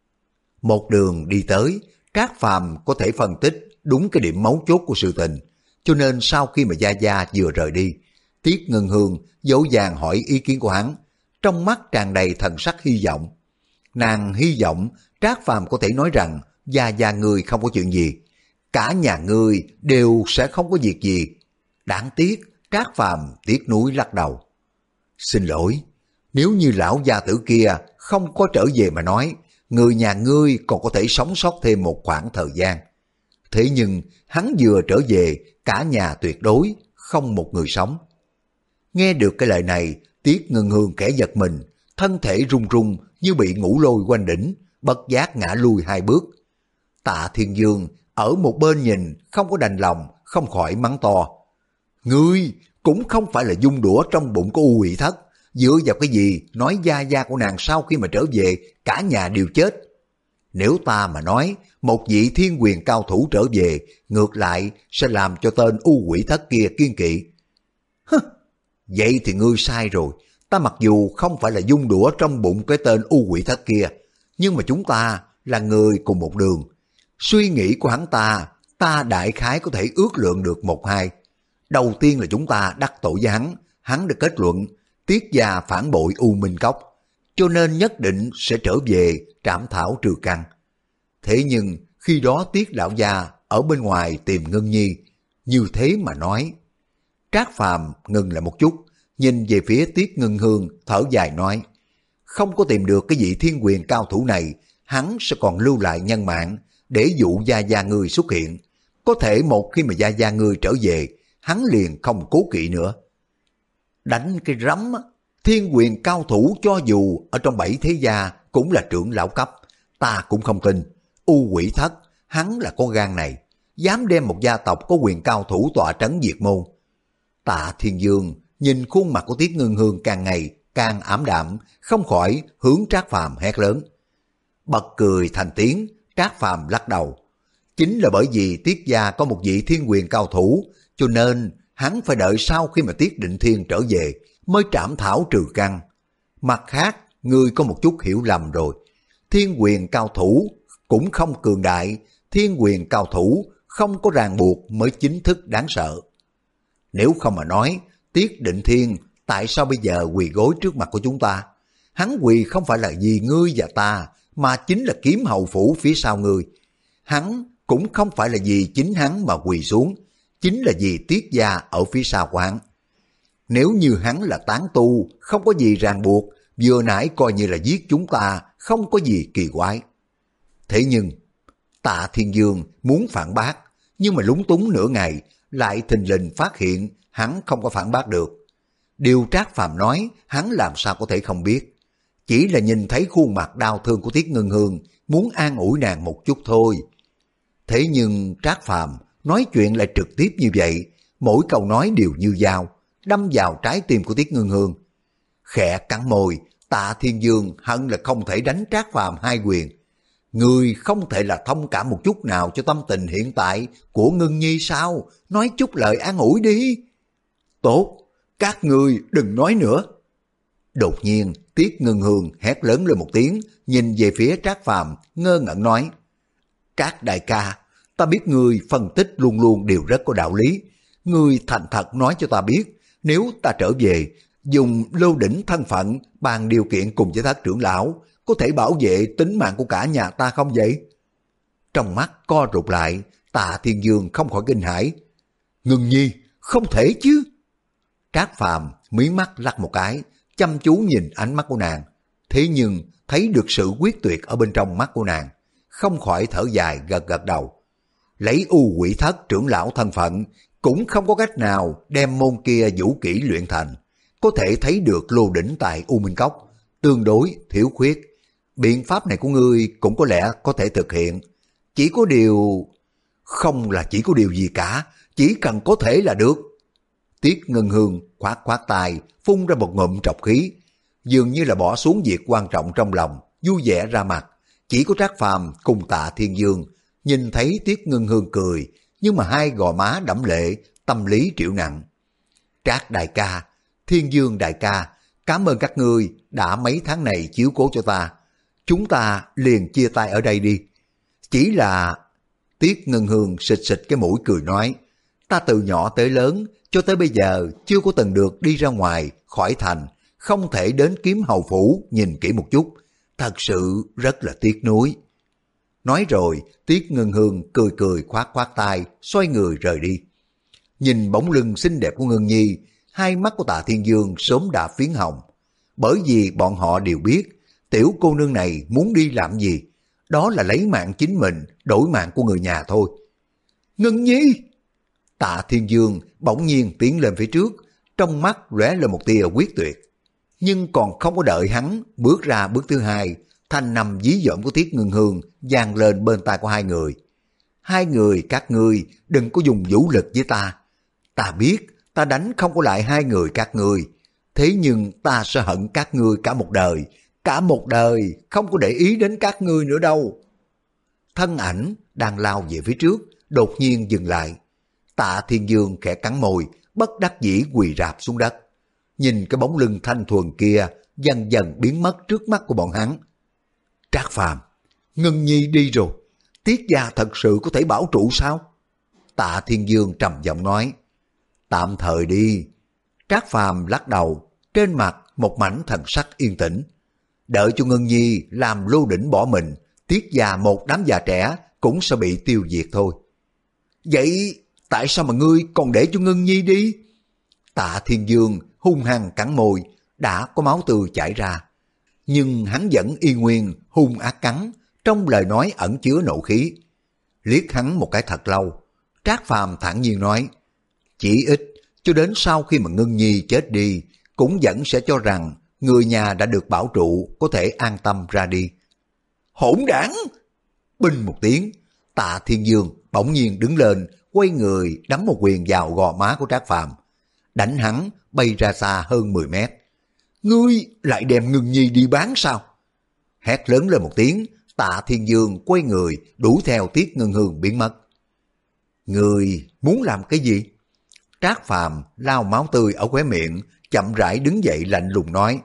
Một đường đi tới, Trác Phàm có thể phân tích đúng cái điểm mấu chốt của sự tình, cho nên sau khi mà Gia Gia vừa rời đi, Tiết Ngân Hương dỗ dàng hỏi ý kiến của hắn, trong mắt tràn đầy thần sắc hy vọng. Nàng hy vọng Trác Phàm có thể nói rằng Gia Gia ngươi không có chuyện gì, cả nhà ngươi đều sẽ không có việc gì. Đáng tiếc Trác Phàm tiếc nuối lắc đầu. Xin lỗi, nếu như lão gia tử kia không có trở về mà nói, người nhà ngươi còn có thể sống sót thêm một khoảng thời gian. Thế nhưng hắn vừa trở về, cả nhà tuyệt đối không một người sống. Nghe được cái lời này, Tiết Ngân Hương kẻ giật mình, thân thể run run như bị ngũ lôi quanh đỉnh, bất giác ngã lui hai bước. Tạ Thiên Dương ở một bên nhìn không có đành lòng, không khỏi mắng to. Ngươi cũng không phải là dung đũa trong bụng của U Quỷ Thất, dựa vào cái gì nói Gia Gia của nàng sau khi mà trở về cả nhà đều chết. Nếu ta mà nói một vị thiên quyền cao thủ trở về, ngược lại sẽ làm cho tên U Quỷ Thất kia kiên kỵ. Hứ, vậy thì ngươi sai rồi. Ta mặc dù không phải là dung đũa trong bụng cái tên U Quỷ Thất kia, nhưng mà chúng ta là người cùng một đường. Suy nghĩ của hắn ta, ta đại khái có thể ước lượng được một hai. Đầu tiên là chúng ta đắc tội với hắn, hắn được kết luận Tiết gia phản bội U Minh Cốc, cho nên nhất định sẽ trở về trảm thảo trừ căn. Thế nhưng khi đó Tiết lão gia ở bên ngoài tìm Ngân Nhi, như thế mà nói. Trác Phàm ngừng lại một chút, nhìn về phía Tiết Ngân Hương thở dài nói, không có tìm được cái vị thiên quyền cao thủ này, hắn sẽ còn lưu lại nhân mạng để dụ gia gia ngươi xuất hiện. Có thể một khi mà gia gia ngươi trở về, hắn liền không cố kỵ nữa. Đánh cái rắm, thiên quyền cao thủ cho dù ở trong bảy thế gia cũng là trưởng lão cấp, ta cũng không tin. U Quỷ Thất, hắn là có gan này, dám đem một gia tộc có quyền cao thủ tọa trấn diệt môn. Tạ Thiên Dương nhìn khuôn mặt của Tiết Ngân Hương càng ngày càng ảm đạm, không khỏi hướng Trác Phàm hét lớn. Bật cười thành tiếng, Trác Phàm lắc đầu. Chính là bởi vì Tiết gia có một vị thiên quyền cao thủ, cho nên hắn phải đợi sau khi mà Tiết Định Thiên trở về mới trảm thảo trừ căn. Mặt khác, ngươi có một chút hiểu lầm rồi. Thiên quyền cao thủ cũng không cường đại, thiên quyền cao thủ không có ràng buộc mới chính thức đáng sợ. Nếu không mà nói, Tiết Định Thiên tại sao bây giờ quỳ gối trước mặt của chúng ta? Hắn quỳ không phải là vì ngươi và ta, mà chính là Kiếm Hầu Phủ phía sau ngươi. Hắn cũng không phải là vì chính hắn mà quỳ xuống, chính là vì Tiết gia ở phía sau của hắn. Nếu như hắn là tán tu, không có gì ràng buộc, vừa nãy coi như là giết chúng ta, không có gì kỳ quái. Thế nhưng, Tạ Thiên Dương muốn phản bác, nhưng mà lúng túng nửa ngày, lại thình lình phát hiện hắn không có phản bác được. Điều Trác Phàm nói, hắn làm sao có thể không biết. Chỉ là nhìn thấy khuôn mặt đau thương của Tiết Ngân Hương, muốn an ủi nàng một chút thôi. Thế nhưng Trác Phàm nói chuyện lại trực tiếp như vậy, mỗi câu nói đều như dao, đâm vào trái tim của Tiết Ngân Hương. Khẽ cắn môi, Tạ Thiên Dương hận là không thể đánh Trác Phàm hai quyền. Người không thể là thông cảm một chút nào cho tâm tình hiện tại của Ngân Nhi sao? Nói chút lời an ủi đi. Tốt, các ngươi đừng nói nữa. Đột nhiên, Tiết Ngân Hương hét lớn lên một tiếng, nhìn về phía Trác Phàm ngơ ngẩn nói. Trác đại ca, ta biết ngươi phân tích luôn luôn đều rất có đạo lý. Ngươi thành thật nói cho ta biết, nếu ta trở về, dùng Lô Đỉnh thân phận bàn điều kiện cùng với Thất trưởng lão, có thể bảo vệ tính mạng của cả nhà ta không vậy? Trong mắt co rụt lại, Tạ Thiên Dương không khỏi kinh hãi. Ngân Nhi, không thể chứ. Trác Phàm mí mắt lắc một cái, chăm chú nhìn ánh mắt của nàng. Thế nhưng thấy được sự quyết tuyệt ở bên trong mắt của nàng, không khỏi thở dài gật gật đầu. Lấy U Quỷ Thất trưởng lão thân phận, cũng không có cách nào đem môn kia vũ kỹ luyện thành. Có thể thấy được Lô Đỉnh tại U Minh Cốc tương đối thiếu khuyết. Biện pháp này của ngươi cũng có lẽ có thể thực hiện. Chỉ có điều... Không là chỉ có điều gì cả, chỉ cần có thể là được. Tiết Ngân Hương khoát khoát tay, phun ra một ngụm trọc khí, dường như là bỏ xuống việc quan trọng trong lòng, vui vẻ ra mặt. Chỉ có Trác Phàm cùng Tạ Thiên Dương nhìn thấy Tiết Ngân Hương cười, nhưng mà hai gò má đẫm lệ, tâm lý triệu nặng. Trác đại ca, Thiên Dương đại ca, cảm ơn các ngươi đã mấy tháng này chiếu cố cho ta. Chúng ta liền chia tay ở đây đi. Chỉ là... Tiết Ngân Hương xịt xịt cái mũi cười nói, ta từ nhỏ tới lớn, cho tới bây giờ chưa có từng được đi ra ngoài, khỏi thành, không thể đến Kiếm Hầu Phủ nhìn kỹ một chút. Thật sự rất là tiếc nuối. Nói rồi, Tiết Ngân Hương cười cười khoát khoát tay, xoay người rời đi. Nhìn bóng lưng xinh đẹp của Ngân Nhi, hai mắt của Tạ Thiên Dương sớm đã phiến hồng. Bởi vì bọn họ đều biết, tiểu cô nương này muốn đi làm gì? Đó là lấy mạng chính mình, đổi mạng của người nhà thôi. Ngân Nhi! Tạ Thiên Dương bỗng nhiên tiến lên phía trước, trong mắt lóe lên một tia quyết tuyệt. Nhưng còn không có đợi hắn bước ra bước thứ hai, thanh nằm dí dỏm của Tiết Ngân Hương vang lên bên tai của hai người. Hai người các ngươi đừng có dùng vũ lực với ta. Ta biết ta đánh không có lại hai người các ngươi, thế nhưng ta sẽ hận các ngươi cả một đời, cả một đời không có để ý đến các ngươi nữa đâu. Thân ảnh đang lao về phía trước, đột nhiên dừng lại. Tạ Thiên Dương khẽ cắn môi, bất đắc dĩ quỳ rạp xuống đất. Nhìn cái bóng lưng thanh thuần kia dần dần biến mất trước mắt của bọn hắn. Trác Phàm, Ngân Nhi đi rồi, Tiết gia thật sự có thể bảo trụ sao? Tạ Thiên Dương trầm giọng nói. Tạm thời đi. Trác Phàm lắc đầu, trên mặt một mảnh thần sắc yên tĩnh. Đợi cho Ngân Nhi làm lô đỉnh bỏ mình, Tiết gia một đám già trẻ cũng sẽ bị tiêu diệt thôi. Vậy tại sao mà ngươi còn để cho Ngân Nhi đi? Tạ Thiên Dương hung hăng cắn môi, đã có máu tươi chảy ra. Nhưng hắn vẫn y nguyên hung ác cắn, trong lời nói ẩn chứa nộ khí. Liếc hắn một cái thật lâu, Trác Phàm thản nhiên nói, chỉ ít cho đến sau khi mà Ngân Nhi chết đi, cũng vẫn sẽ cho rằng người nhà đã được bảo trụ, có thể an tâm ra đi. Hỗn đảng! Binh một tiếng, Tạ Thiên Dương bỗng nhiên đứng lên, quay người đấm một quyền vào gò má của Trác Phàm, đánh hắn bay ra xa hơn mười mét. Ngươi lại đem Ngân Nhi đi bán sao? Hét lớn lên một tiếng, Tạ Thiên Dương quay người đuổi theo Tiết Ngân Hương biến mất. Ngươi muốn làm cái gì? Trác Phàm lau máu tươi ở khóe miệng, chậm rãi đứng dậy lạnh lùng nói,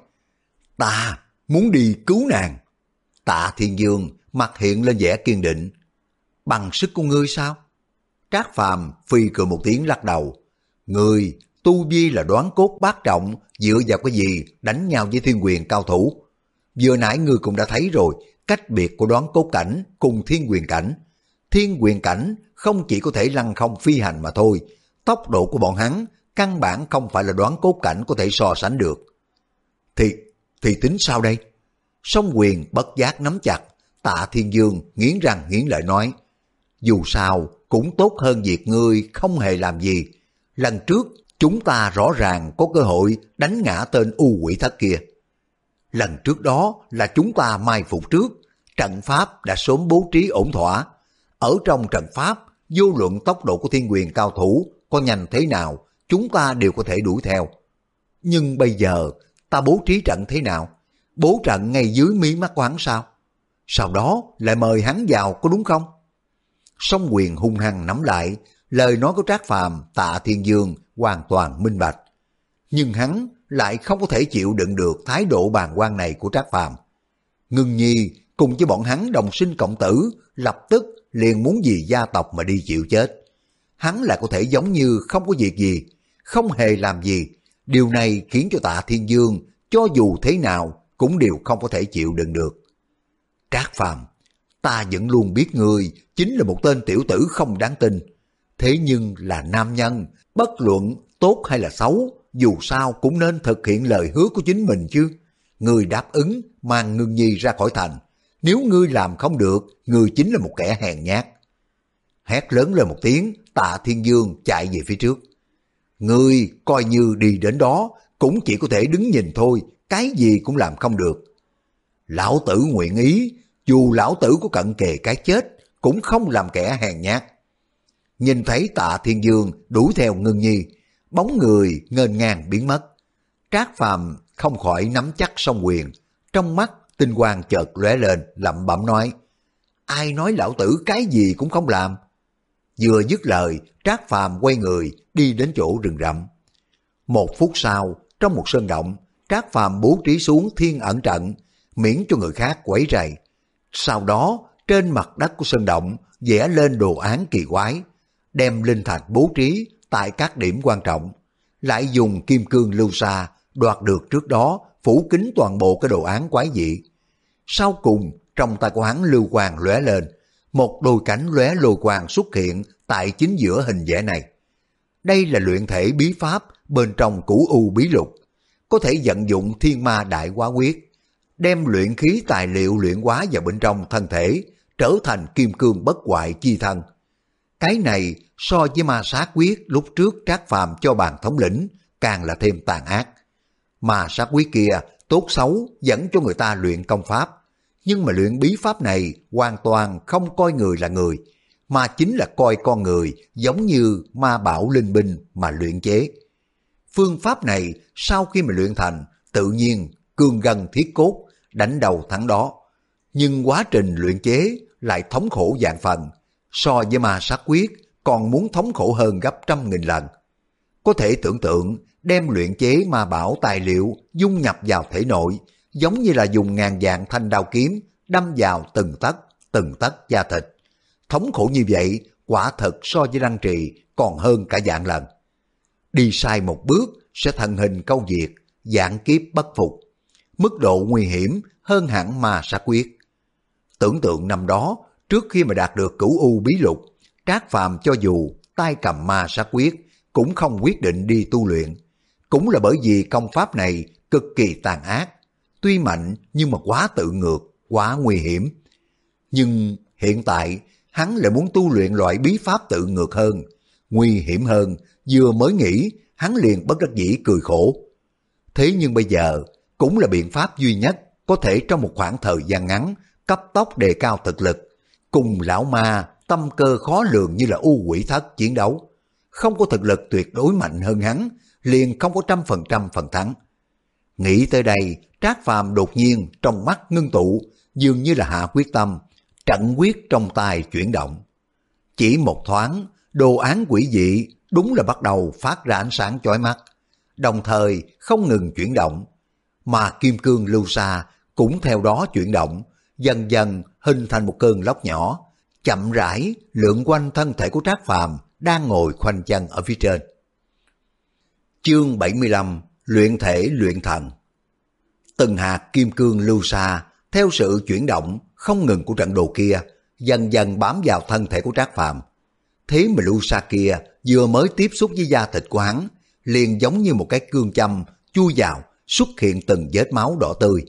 ta muốn đi cứu nàng. Tạ Thiên Dương mặt hiện lên vẻ kiên định. Bằng sức của ngươi sao? Trác Phàm phi cười một tiếng lắc đầu. Ngươi tu vi là đoán cốt bát trọng, dựa vào cái gì đánh nhau với thiên quyền cao thủ? Vừa nãy ngươi cũng đã thấy rồi, cách biệt của đoán cốt cảnh cùng thiên quyền cảnh. Thiên quyền cảnh không chỉ có thể lăng không phi hành mà thôi, tốc độ của bọn hắn căn bản không phải là đoán cốt cảnh có thể so sánh được. Thì, thì tính sao đây? Song quyền bất giác nắm chặt, Tạ Thiên Dương nghiến răng nghiến lợi nói, dù sao cũng tốt hơn việc ngươi không hề làm gì. Lần trước chúng ta rõ ràng có cơ hội đánh ngã tên u quỷ thất kia. Lần trước đó là chúng ta mai phục trước, trận pháp đã sớm bố trí ổn thỏa. Ở trong trận pháp, vô luận tốc độ của thiên quyền cao thủ có nhanh thế nào, chúng ta đều có thể đuổi theo. Nhưng bây giờ, ta bố trí trận thế nào? Bố trận ngay dưới mí mắt của hắn sao? Sau đó lại mời hắn vào có đúng không? Song quyền hung hăng nắm lại, lời nói của Trác Phàm, Tạ Thiên Dương hoàn toàn minh bạch. Nhưng hắn lại không có thể chịu đựng được thái độ bàng quan này của Trác Phàm. Ngân Nhi cùng với bọn hắn đồng sinh cộng tử, lập tức liền muốn vì gia tộc mà đi chịu chết. Hắn lại có thể giống như không có việc gì, không hề làm gì. Điều này khiến cho Tạ Thiên Dương cho dù thế nào cũng đều không có thể chịu đựng được. Trác Phàm, ta vẫn luôn biết ngươi chính là một tên tiểu tử không đáng tin. Thế nhưng là nam nhân, bất luận tốt hay là xấu, dù sao cũng nên thực hiện lời hứa của chính mình chứ. Ngươi đáp ứng mang Ngân Nhi ra khỏi thành. Nếu ngươi làm không được, ngươi chính là một kẻ hèn nhát. Hét lớn lên một tiếng, Tạ Thiên Dương chạy về phía trước. Ngươi coi như đi đến đó, cũng chỉ có thể đứng nhìn thôi, cái gì cũng làm không được. Lão tử nguyện ý, dù lão tử có cận kề cái chết, cũng không làm kẻ hèn nhát. Nhìn thấy Tạ Thiên Dương đuổi theo Ngân Nhi, bóng người nghênh ngang biến mất. Trác Phàm không khỏi nắm chắc song quyền, trong mắt tinh quang chợt lóe lên, lẩm bẩm nói, ai nói lão tử cái gì cũng không làm? Vừa dứt lời, Trác Phàm quay người đi đến chỗ rừng rậm. Một phút sau, trong một sơn động, Trác Phàm bố trí xuống thiên ẩn trận, miễn cho người khác quấy rầy. Sau đó, trên mặt đất của sơn động vẽ lên đồ án kỳ quái, đem linh thạch bố trí tại các điểm quan trọng, lại dùng kim cương lưu sa đoạt được trước đó phủ kín toàn bộ cái đồ án quái dị. Sau cùng, trong tay của hắn lưu quang lóe lên, một đôi cánh lóe lôi quang xuất hiện tại chính giữa hình vẽ này. Đây là luyện thể bí pháp bên trong Cửu U bí lục, có thể vận dụng thiên ma đại hóa quyết, đem luyện khí tài liệu luyện hóa vào bên trong thân thể, trở thành kim cương bất hoại chi thân. Cái này so với ma sát quyết lúc trước Trác Phàm cho bàn thống lĩnh càng là thêm tàn ác. Ma sát quyết kia tốt xấu dẫn cho người ta luyện công pháp, nhưng mà luyện bí pháp này hoàn toàn không coi người là người, mà chính là coi con người giống như ma bảo linh binh mà luyện chế. Phương pháp này sau khi mà luyện thành, tự nhiên cương gân thiết cốt, đánh đầu thắng đó. Nhưng quá trình luyện chế lại thống khổ vạn phần, so với ma sát quyết còn muốn thống khổ hơn gấp trăm nghìn lần. Có thể tưởng tượng đem luyện chế ma bảo tài liệu dung nhập vào thể nội, giống như là dùng ngàn vạn thanh đao kiếm đâm vào từng tấc, từng tấc da thịt. Thống khổ như vậy, quả thật so với lăng trì còn hơn cả vạn lần. Đi sai một bước sẽ thành hình câu diệt, vạn kiếp bất phục. Mức độ nguy hiểm hơn hẳn ma sát quyết. Tưởng tượng năm đó, trước khi mà đạt được cửu u bí lục, Trác Phàm cho dù tay cầm ma sát quyết cũng không quyết định đi tu luyện. Cũng là bởi vì công pháp này cực kỳ tàn ác, tuy mạnh nhưng mà quá tự ngược, quá nguy hiểm. Nhưng hiện tại hắn lại muốn tu luyện loại bí pháp tự ngược hơn, nguy hiểm hơn, vừa mới nghĩ hắn liền bất đắc dĩ cười khổ. Thế nhưng bây giờ cũng là biện pháp duy nhất có thể trong một khoảng thời gian ngắn cấp tốc đề cao thực lực, cùng lão ma tâm cơ khó lường như là u quỷ thất chiến đấu. Không có thực lực tuyệt đối mạnh hơn hắn, liền không có trăm phần trăm phần thắng. Nghĩ tới đây, Trác Phàm đột nhiên trong mắt ngưng tụ, dường như là hạ quyết tâm, trận quyết trong tay chuyển động. Chỉ một thoáng, đồ án quỷ dị đúng là bắt đầu phát ra ánh sáng chói mắt, đồng thời không ngừng chuyển động, mà kim cương lưu sa cũng theo đó chuyển động, dần dần hình thành một cơn lốc nhỏ, chậm rãi lượn quanh thân thể của Trác Phàm đang ngồi khoanh chân ở phía trên. Chương bảy mươi lăm, luyện thể luyện thần. Từng hạt kim cương lưu sa theo sự chuyển động không ngừng của trận đồ kia, dần dần bám vào thân thể của Trác Phàm. Thế mà lưu sa kia vừa mới tiếp xúc với da thịt của hắn, liền giống như một cái cương châm chui vào, xuất hiện từng vết máu đỏ tươi.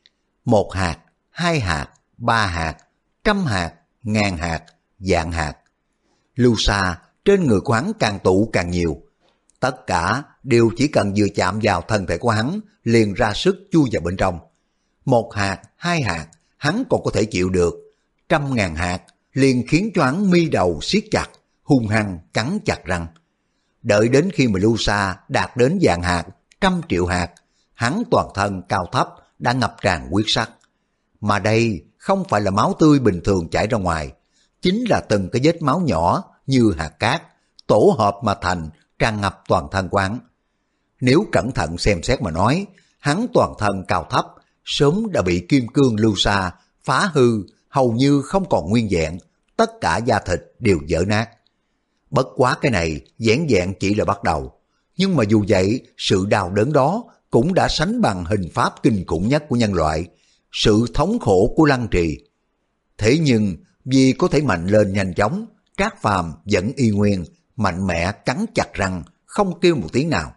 Một hạt, hai hạt, ba hạt, trăm hạt, ngàn hạt, vạn hạt. Lưu sa trên người của hắn càng tụ càng nhiều. Tất cả đều chỉ cần vừa chạm vào thân thể của hắn liền ra sức chui vào bên trong. Một hạt, hai hạt, hắn còn có thể chịu được. Trăm ngàn hạt liền khiến cho hắn mi đầu siết chặt, hung hăng cắn chặt răng. Đợi đến khi mà lưu sa đạt đến vạn hạt, trăm triệu hạt, hắn toàn thân cao thấp đã ngập tràn huyết sắc. Mà đây không phải là máu tươi bình thường chảy ra ngoài, chính là từng cái vết máu nhỏ như hạt cát, tổ hợp mà thành, tràn ngập toàn thân của hắn. Nếu cẩn thận xem xét mà nói, hắn toàn thân cao thấp, sớm đã bị kim cương lưu sa phá hư, hầu như không còn nguyên vẹn, tất cả da thịt đều vỡ nát. Bất quá cái này vẻn vẹn chỉ là bắt đầu, nhưng mà dù vậy, sự đau đớn đó cũng đã sánh bằng hình pháp kinh khủng nhất của nhân loại, sự thống khổ của Lăng Trì. Thế nhưng vì có thể mạnh lên nhanh chóng, Trác Phàm vẫn y nguyên, mạnh mẽ cắn chặt răng, không kêu một tiếng nào.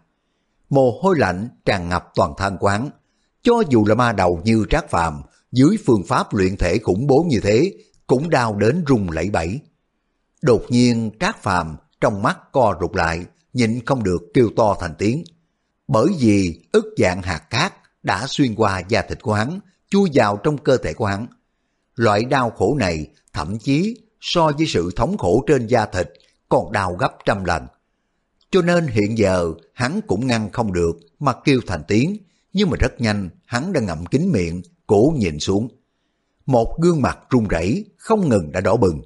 Mồ hôi lạnh tràn ngập toàn thân quán. Cho dù là ma đầu như Trác Phàm, dưới phương pháp luyện thể khủng bố như thế, cũng đau đến run lẩy bẩy. Đột nhiên Trác Phàm trong mắt co rụt lại, nhịn không được kêu to thành tiếng. Bởi vì ức dạng hạt cát đã xuyên qua da thịt của hắn, chui vào trong cơ thể của hắn. Loại đau khổ này thậm chí so với sự thống khổ trên da thịt còn đau gấp trăm lần. Cho nên hiện giờ hắn cũng ngăn không được mà kêu thành tiếng, nhưng mà rất nhanh hắn đã ngậm kín miệng, cố nhìn xuống. Một gương mặt run rẩy không ngừng đã đỏ bừng.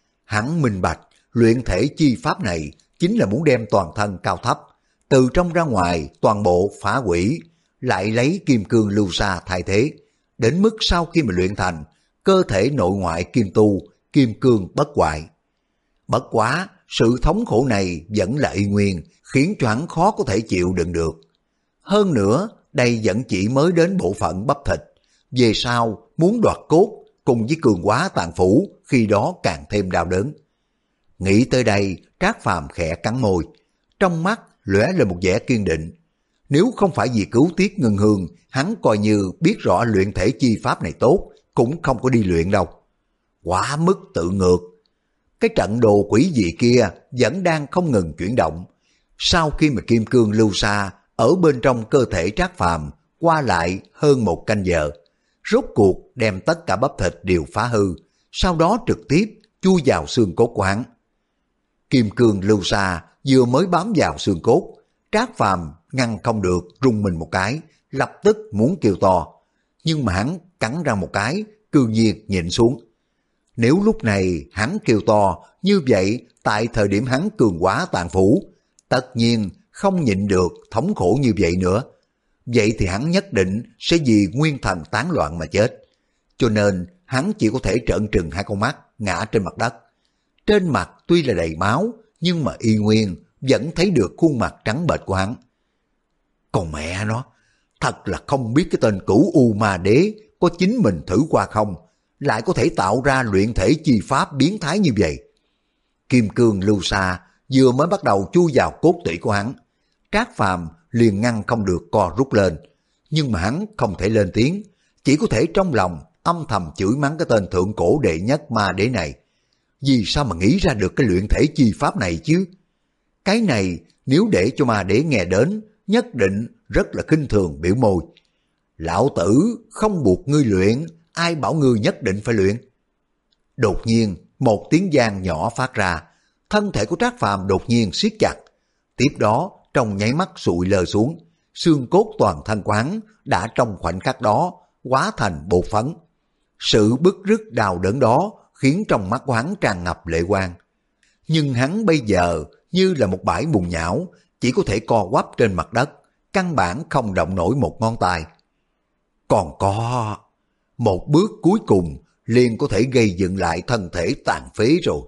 Hắn minh bạch, luyện thể chi pháp này chính là muốn đem toàn thân cao thấp, từ trong ra ngoài toàn bộ phá hủy, lại lấy kim cương lưu sa thay thế, đến mức sau khi mà luyện thành, cơ thể nội ngoại kim tu, kim cương bất hoại. Bất quá, sự thống khổ này vẫn là y nguyên, khiến cho hắn khó có thể chịu đựng được. Hơn nữa, đây vẫn chỉ mới đến bộ phận bắp thịt, về sau muốn đoạt cốt cùng với cường hóa tàn phủ, khi đó càng thêm đau đớn. Nghĩ tới đây, Trác Phàm khẽ cắn môi, trong mắt lóe lên một vẻ kiên định. Nếu không phải vì cứu Tiết Ngân Hương, hắn coi như biết rõ luyện thể chi pháp này tốt, cũng không có đi luyện đâu. Quá mức tự ngược. Cái trận đồ quỷ dị kia vẫn đang không ngừng chuyển động. Sau khi mà kim cương lưu sa ở bên trong cơ thể Trác Phàm qua lại hơn một canh giờ, rốt cuộc đem tất cả bắp thịt đều phá hư, sau đó trực tiếp chui vào xương cốt của hắn. Kim cương lưu sa vừa mới bám vào xương cốt, Trác Phàm ngăn không được rung mình một cái, lập tức muốn kêu to, nhưng mà hắn cắn ra một cái, cư nhiên nhịn xuống. Nếu lúc này hắn kêu to, như vậy tại thời điểm hắn cường hóa tàn phủ, tất nhiên không nhịn được thống khổ như vậy nữa. Vậy thì hắn nhất định sẽ vì nguyên thần tán loạn mà chết. Cho nên hắn chỉ có thể trợn trừng hai con mắt, ngã trên mặt đất. Trên mặt tuy là đầy máu, nhưng mà y nguyên vẫn thấy được khuôn mặt trắng bệch của hắn. Còn mẹ nó, thật là không biết cái tên Cửu U Ma Đế có chính mình thử qua không, lại có thể tạo ra luyện thể chi pháp biến thái như vậy. Kim cương lưu sa vừa mới bắt đầu chui vào cốt tủy của hắn, Trác Phàm liền ngăn không được co rút lên, nhưng mà hắn không thể lên tiếng, chỉ có thể trong lòng âm thầm chửi mắng cái tên thượng cổ đệ nhất ma đế này. Vì sao mà nghĩ ra được cái luyện thể chi pháp này chứ? Cái này nếu để cho ma đế nghe đến, nhất định rất là khinh thường biểu môi. Lão tử không buộc ngươi luyện, ai bảo ngươi nhất định phải luyện? Đột nhiên, một tiếng vang nhỏ phát ra, thân thể của Trác Phàm đột nhiên siết chặt. Tiếp đó, trong nháy mắt sụi lơ xuống, xương cốt toàn thân của hắn đã trong khoảnh khắc đó hóa thành bột phấn. Sự bứt rứt đau đớn đó khiến trong mắt của hắn tràn ngập lệ quang. Nhưng hắn bây giờ như là một bãi bùn nhão, chỉ có thể co quắp trên mặt đất, căn bản không động nổi một ngón tay. Còn có một bước cuối cùng liền có thể gây dựng lại thân thể tàn phế rồi.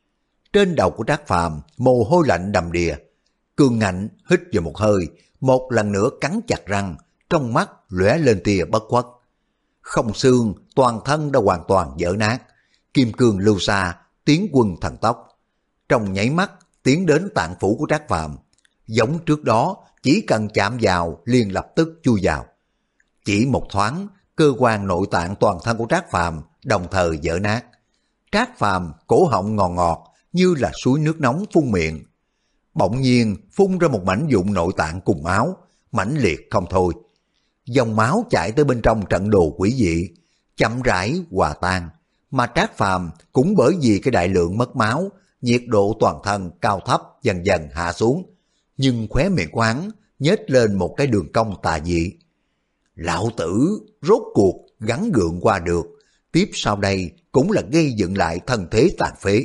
Trên đầu của Trác Phàm mồ hôi lạnh đầm đìa, Cường Ngạnh hít vào một hơi, một lần nữa cắn chặt răng, trong mắt lóe lên tia bất khuất. Không xương, toàn thân đã hoàn toàn vỡ nát. Kim cương lưu sa tiến quân thần tốc, trong nháy mắt tiến đến tạng phủ của Trác Phàm, giống trước đó chỉ cần chạm vào liền lập tức chui vào. Chỉ một thoáng, cơ quan nội tạng toàn thân của Trác Phàm đồng thời vỡ nát. Trác Phàm cổ họng ngọt ngọt như là suối nước nóng phun miệng, bỗng nhiên phun ra một mảnh vụn nội tạng cùng máu, mãnh liệt không thôi. Dòng máu chảy tới bên trong trận đồ quỷ dị, chậm rãi hòa tan, mà Trác Phàm cũng bởi vì cái đại lượng mất máu, nhiệt độ toàn thân cao thấp dần dần hạ xuống, nhưng khóe miệng của hắn nhếch lên một cái đường cong tà dị. Lão tử rốt cuộc gắng gượng qua được, tiếp sau đây cũng là gây dựng lại thân thế tàn phế.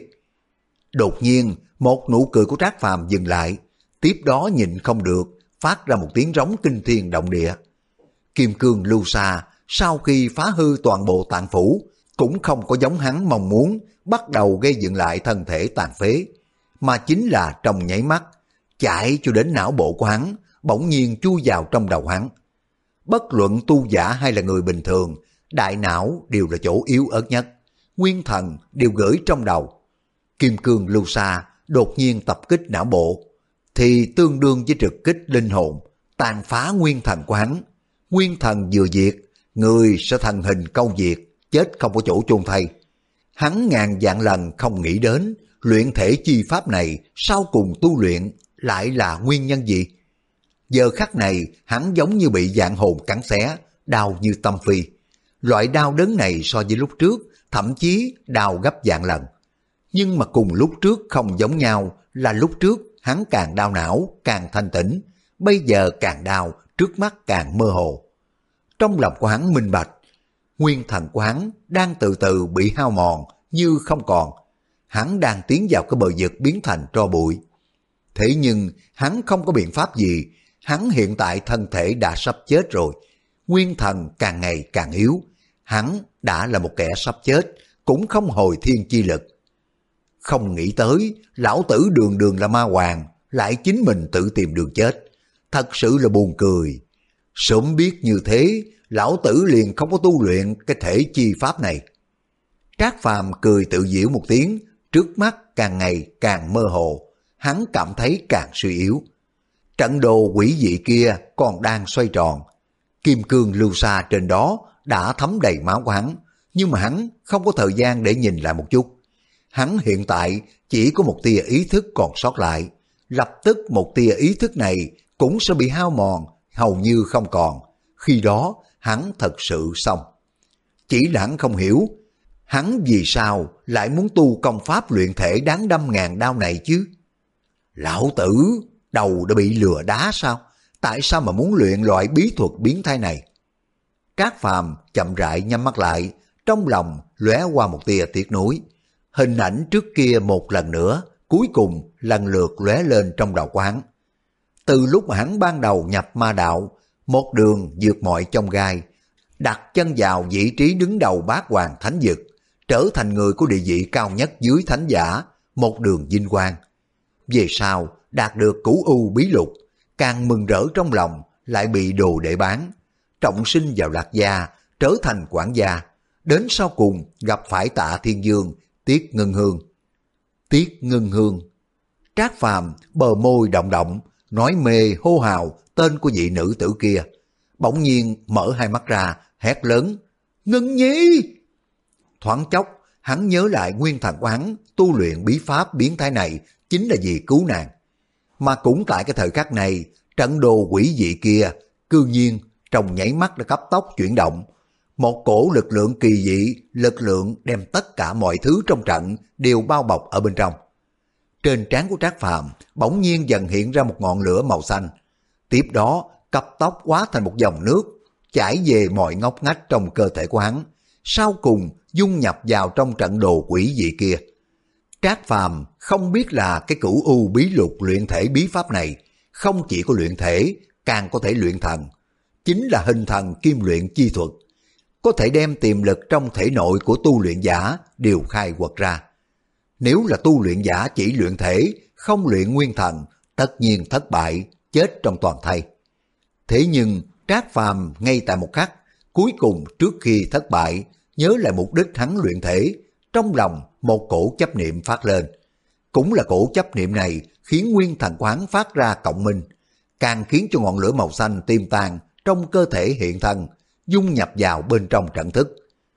Đột nhiên, một nụ cười của Trác Phàm dừng lại, tiếp đó nhịn không được, phát ra một tiếng rống kinh thiên động địa. Kim cương lưu sa sau khi phá hư toàn bộ tạng phủ, cũng không có giống hắn mong muốn bắt đầu gây dựng lại thân thể tàn phế, mà chính là trong nháy mắt, chạy cho đến não bộ của hắn, bỗng nhiên chui vào trong đầu hắn. Bất luận tu giả hay là người bình thường, đại não đều là chỗ yếu ớt nhất, nguyên thần đều gửi trong đầu. Kim cương lưu sa đột nhiên tập kích não bộ, thì tương đương với trực kích linh hồn, tàn phá nguyên thần của hắn. Nguyên thần vừa diệt, người sẽ thành hình câu diệt, chết không có chỗ chôn thay. Hắn ngàn vạn lần không nghĩ đến, luyện thể chi pháp này sau cùng tu luyện lại là nguyên nhân gì? Giờ khắc này, hắn giống như bị vạn hồn cắn xé, đau như tâm phi. Loại đau đớn này so với lúc trước, thậm chí đau gấp vạn lần. Nhưng mà cùng lúc trước không giống nhau là lúc trước hắn càng đau não, càng thanh tĩnh, bây giờ càng đau, trước mắt càng mơ hồ. Trong lòng của hắn minh bạch, nguyên thần của hắn đang từ từ bị hao mòn như không còn. Hắn đang tiến vào cái bờ vực biến thành tro bụi. Thế nhưng hắn không có biện pháp gì, hắn hiện tại thân thể đã sắp chết rồi, nguyên thần càng ngày càng yếu, hắn đã là một kẻ sắp chết, cũng không hồi thiên chi lực. Không nghĩ tới, lão tử đường đường là ma hoàng, lại chính mình tự tìm đường chết, thật sự là buồn cười. Sớm biết như thế, lão tử liền không có tu luyện cái thể chi pháp này. Trác Phàm cười tự giễu một tiếng, trước mắt càng ngày càng mơ hồ, hắn cảm thấy càng suy yếu. Trận đồ quỷ dị kia còn đang xoay tròn, kim cương lưu sa trên đó đã thấm đầy máu của hắn, nhưng mà hắn không có thời gian để nhìn lại một chút. Hắn hiện tại chỉ có một tia ý thức còn sót lại, lập tức một tia ý thức này cũng sẽ bị hao mòn, hầu như không còn. Khi đó hắn thật sự xong. Chỉ là hắn không hiểu, hắn vì sao lại muốn tu công pháp luyện thể đáng đâm ngàn đao này chứ? Lão tử đầu đã bị lừa đá sao? Tại sao mà muốn luyện loại bí thuật biến thái này? Trác Phàm chậm rãi nhắm mắt lại, trong lòng lóe qua một tia tiếc nuối. Hình ảnh trước kia một lần nữa, cuối cùng lần lượt lóe lên trong đầu của hắn. Từ lúc mà hắn ban đầu nhập ma đạo, một đường vượt mọi chông gai, đặt chân vào vị trí đứng đầu bát hoàng thánh vực, trở thành người của địa vị cao nhất dưới thánh giả, một đường vinh quang. Về sau, đạt được cửu u bí lục, càng mừng rỡ trong lòng, lại bị đồ để bán, trọng sinh vào Lạc Gia, trở thành quản gia, đến sau cùng gặp phải Tạ Thiên Dương, Tiết Ngân Hương. Tiết Ngân Hương. Trác Phàm bờ môi động động, nói mê hô hào tên của vị nữ tử kia. Bỗng nhiên mở hai mắt ra, hét lớn, Ngân Nhi! Thoáng chốc, hắn nhớ lại nguyên thần của hắn tu luyện bí pháp biến thái này chính là vì cứu nàng. Mà cũng tại cái thời khắc này, trận đồ quỷ dị kia, cư nhiên trong nháy mắt đã cấp tốc chuyển động. Một cổ lực lượng kỳ dị, lực lượng đem tất cả mọi thứ trong trận đều bao bọc ở bên trong. Trên trán của Trác Phàm bỗng nhiên dần hiện ra một ngọn lửa màu xanh. Tiếp đó cấp tốc hóa thành một dòng nước, chảy về mọi ngóc ngách trong cơ thể của hắn, sau cùng dung nhập vào trong trận đồ quỷ dị kia. Trác Phàm không biết là cái cửu u bí lục luyện thể bí pháp này không chỉ có luyện thể, càng có thể luyện thần, chính là hình thần kim luyện chi thuật, có thể đem tiềm lực trong thể nội của tu luyện giả đều khai quật ra. Nếu là tu luyện giả chỉ luyện thể, không luyện nguyên thần, tất nhiên thất bại, chết trong toàn thây. Thế nhưng Trác Phàm ngay tại một khắc cuối cùng trước khi thất bại, nhớ lại mục đích hắn luyện thể, trong lòng một cổ chấp niệm phát lên. Cũng là cổ chấp niệm này khiến nguyên thần quán phát ra cộng minh, càng khiến cho ngọn lửa màu xanh tiềm tàng trong cơ thể hiện thân, dung nhập vào bên trong trận thức.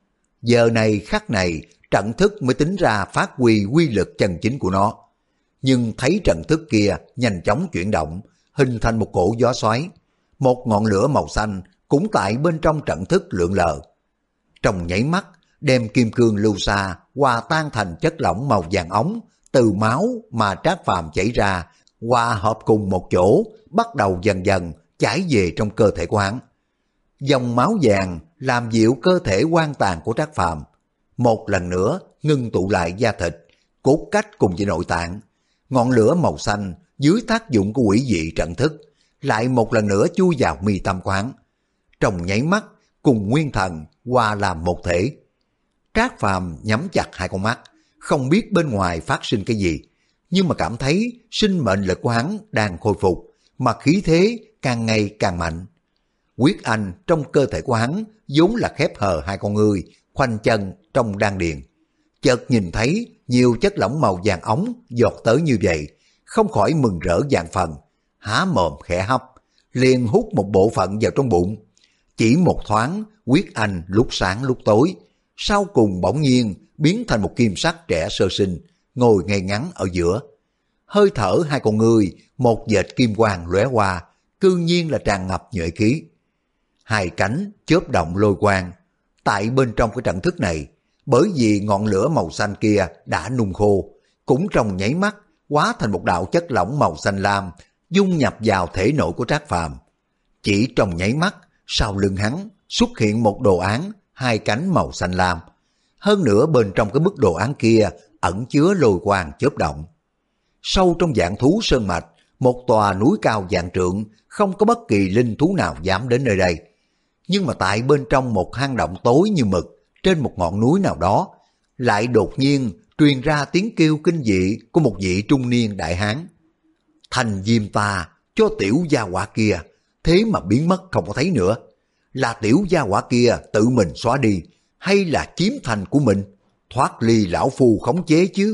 Giờ này khắc này, trận thức mới tính ra phát huy quy lực chân chính của nó. Nhưng thấy trận thức kia nhanh chóng chuyển động, hình thành một cổ gió xoáy. Một ngọn lửa màu xanh cũng tại bên trong trận thức lượn lờ. Trong nháy mắt, đem kim cương lưu xa hòa tan thành chất lỏng màu vàng óng, từ máu mà Trác Phàm chảy ra, hòa hợp cùng một chỗ, bắt đầu dần dần chảy về trong cơ thể của hắn. Dòng máu vàng làm dịu cơ thể quan tàn của Trác Phàm, một lần nữa ngưng tụ lại da thịt, cốt cách cùng với nội tạng. Ngọn lửa màu xanh dưới tác dụng của quỷ dị trận thức lại một lần nữa chui vào mi tâm quán, trong nháy mắt cùng nguyên thần hòa làm một thể. Trác Phàm nhắm chặt hai con mắt, không biết bên ngoài phát sinh cái gì, nhưng mà cảm thấy sinh mệnh lực của hắn đang khôi phục, mà khí thế càng ngày càng mạnh. Quyết anh trong cơ thể của hắn vốn là khép hờ hai con ngươi, khoanh chân trong đan điền. Chợt nhìn thấy nhiều chất lỏng màu vàng óng giọt tới như vậy, không khỏi mừng rỡ vạn phần, há mồm khẽ hấp, liền hút một bộ phận vào trong bụng. Chỉ một thoáng, Quyết anh lúc sáng lúc tối, sau cùng bỗng nhiên biến thành một kim sắc trẻ sơ sinh, ngồi ngay ngắn ở giữa. Hơi thở hai con ngươi, một vệt kim quang lóe qua, cư nhiên là tràn ngập nhuệ khí. Hai cánh chớp động lôi quang. Tại bên trong cái trận thức này, bởi vì ngọn lửa màu xanh kia đã nung khô, cũng trong nháy mắt hóa thành một đạo chất lỏng màu xanh lam, dung nhập vào thể nội của Trác Phàm. Chỉ trong nháy mắt, sau lưng hắn xuất hiện một đồ án hai cánh màu xanh lam. Hơn nữa bên trong cái bức đồ án kia ẩn chứa lôi quang chớp động. Sâu trong vạn thú sơn mạch, một tòa núi cao vạn trượng, không có bất kỳ linh thú nào dám đến nơi đây. Nhưng mà tại bên trong một hang động tối như mực, trên một ngọn núi nào đó, lại đột nhiên truyền ra tiếng kêu kinh dị của một vị trung niên đại hán. Thành diêm ta cho tiểu gia hỏa kia, thế mà biến mất không có thấy nữa. Là tiểu gia hỏa kia tự mình xóa đi, hay là chiếm thành của mình, thoát ly lão phu khống chế chứ?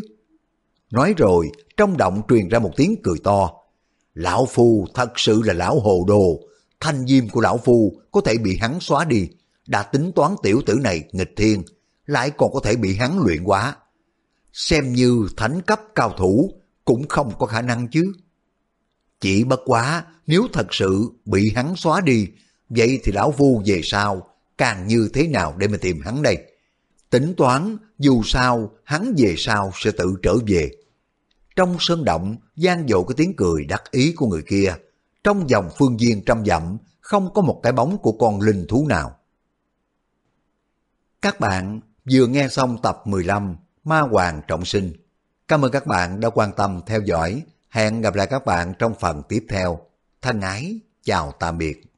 Nói rồi, trong động truyền ra một tiếng cười to. Lão phu thật sự là lão hồ đồ, thanh diêm của lão phu có thể bị hắn xóa đi, đã tính toán tiểu tử này nghịch thiên, lại còn có thể bị hắn luyện hóa. Xem như thánh cấp cao thủ cũng không có khả năng chứ. Chỉ bất quá nếu thật sự bị hắn xóa đi, vậy thì lão phu về sau càng như thế nào để mà tìm hắn đây? Tính toán dù sao hắn về sau sẽ tự trở về. Trong sơn động vang dội cái tiếng cười đắc ý của người kia. Trong vòng phương viên trăm dặm không có một cái bóng của con linh thú nào. Các bạn vừa nghe xong tập mười lăm Ma Hoàng Trọng Sinh. Cảm ơn các bạn đã quan tâm theo dõi. Hẹn gặp lại các bạn trong phần tiếp theo. Thân ái, chào tạm biệt.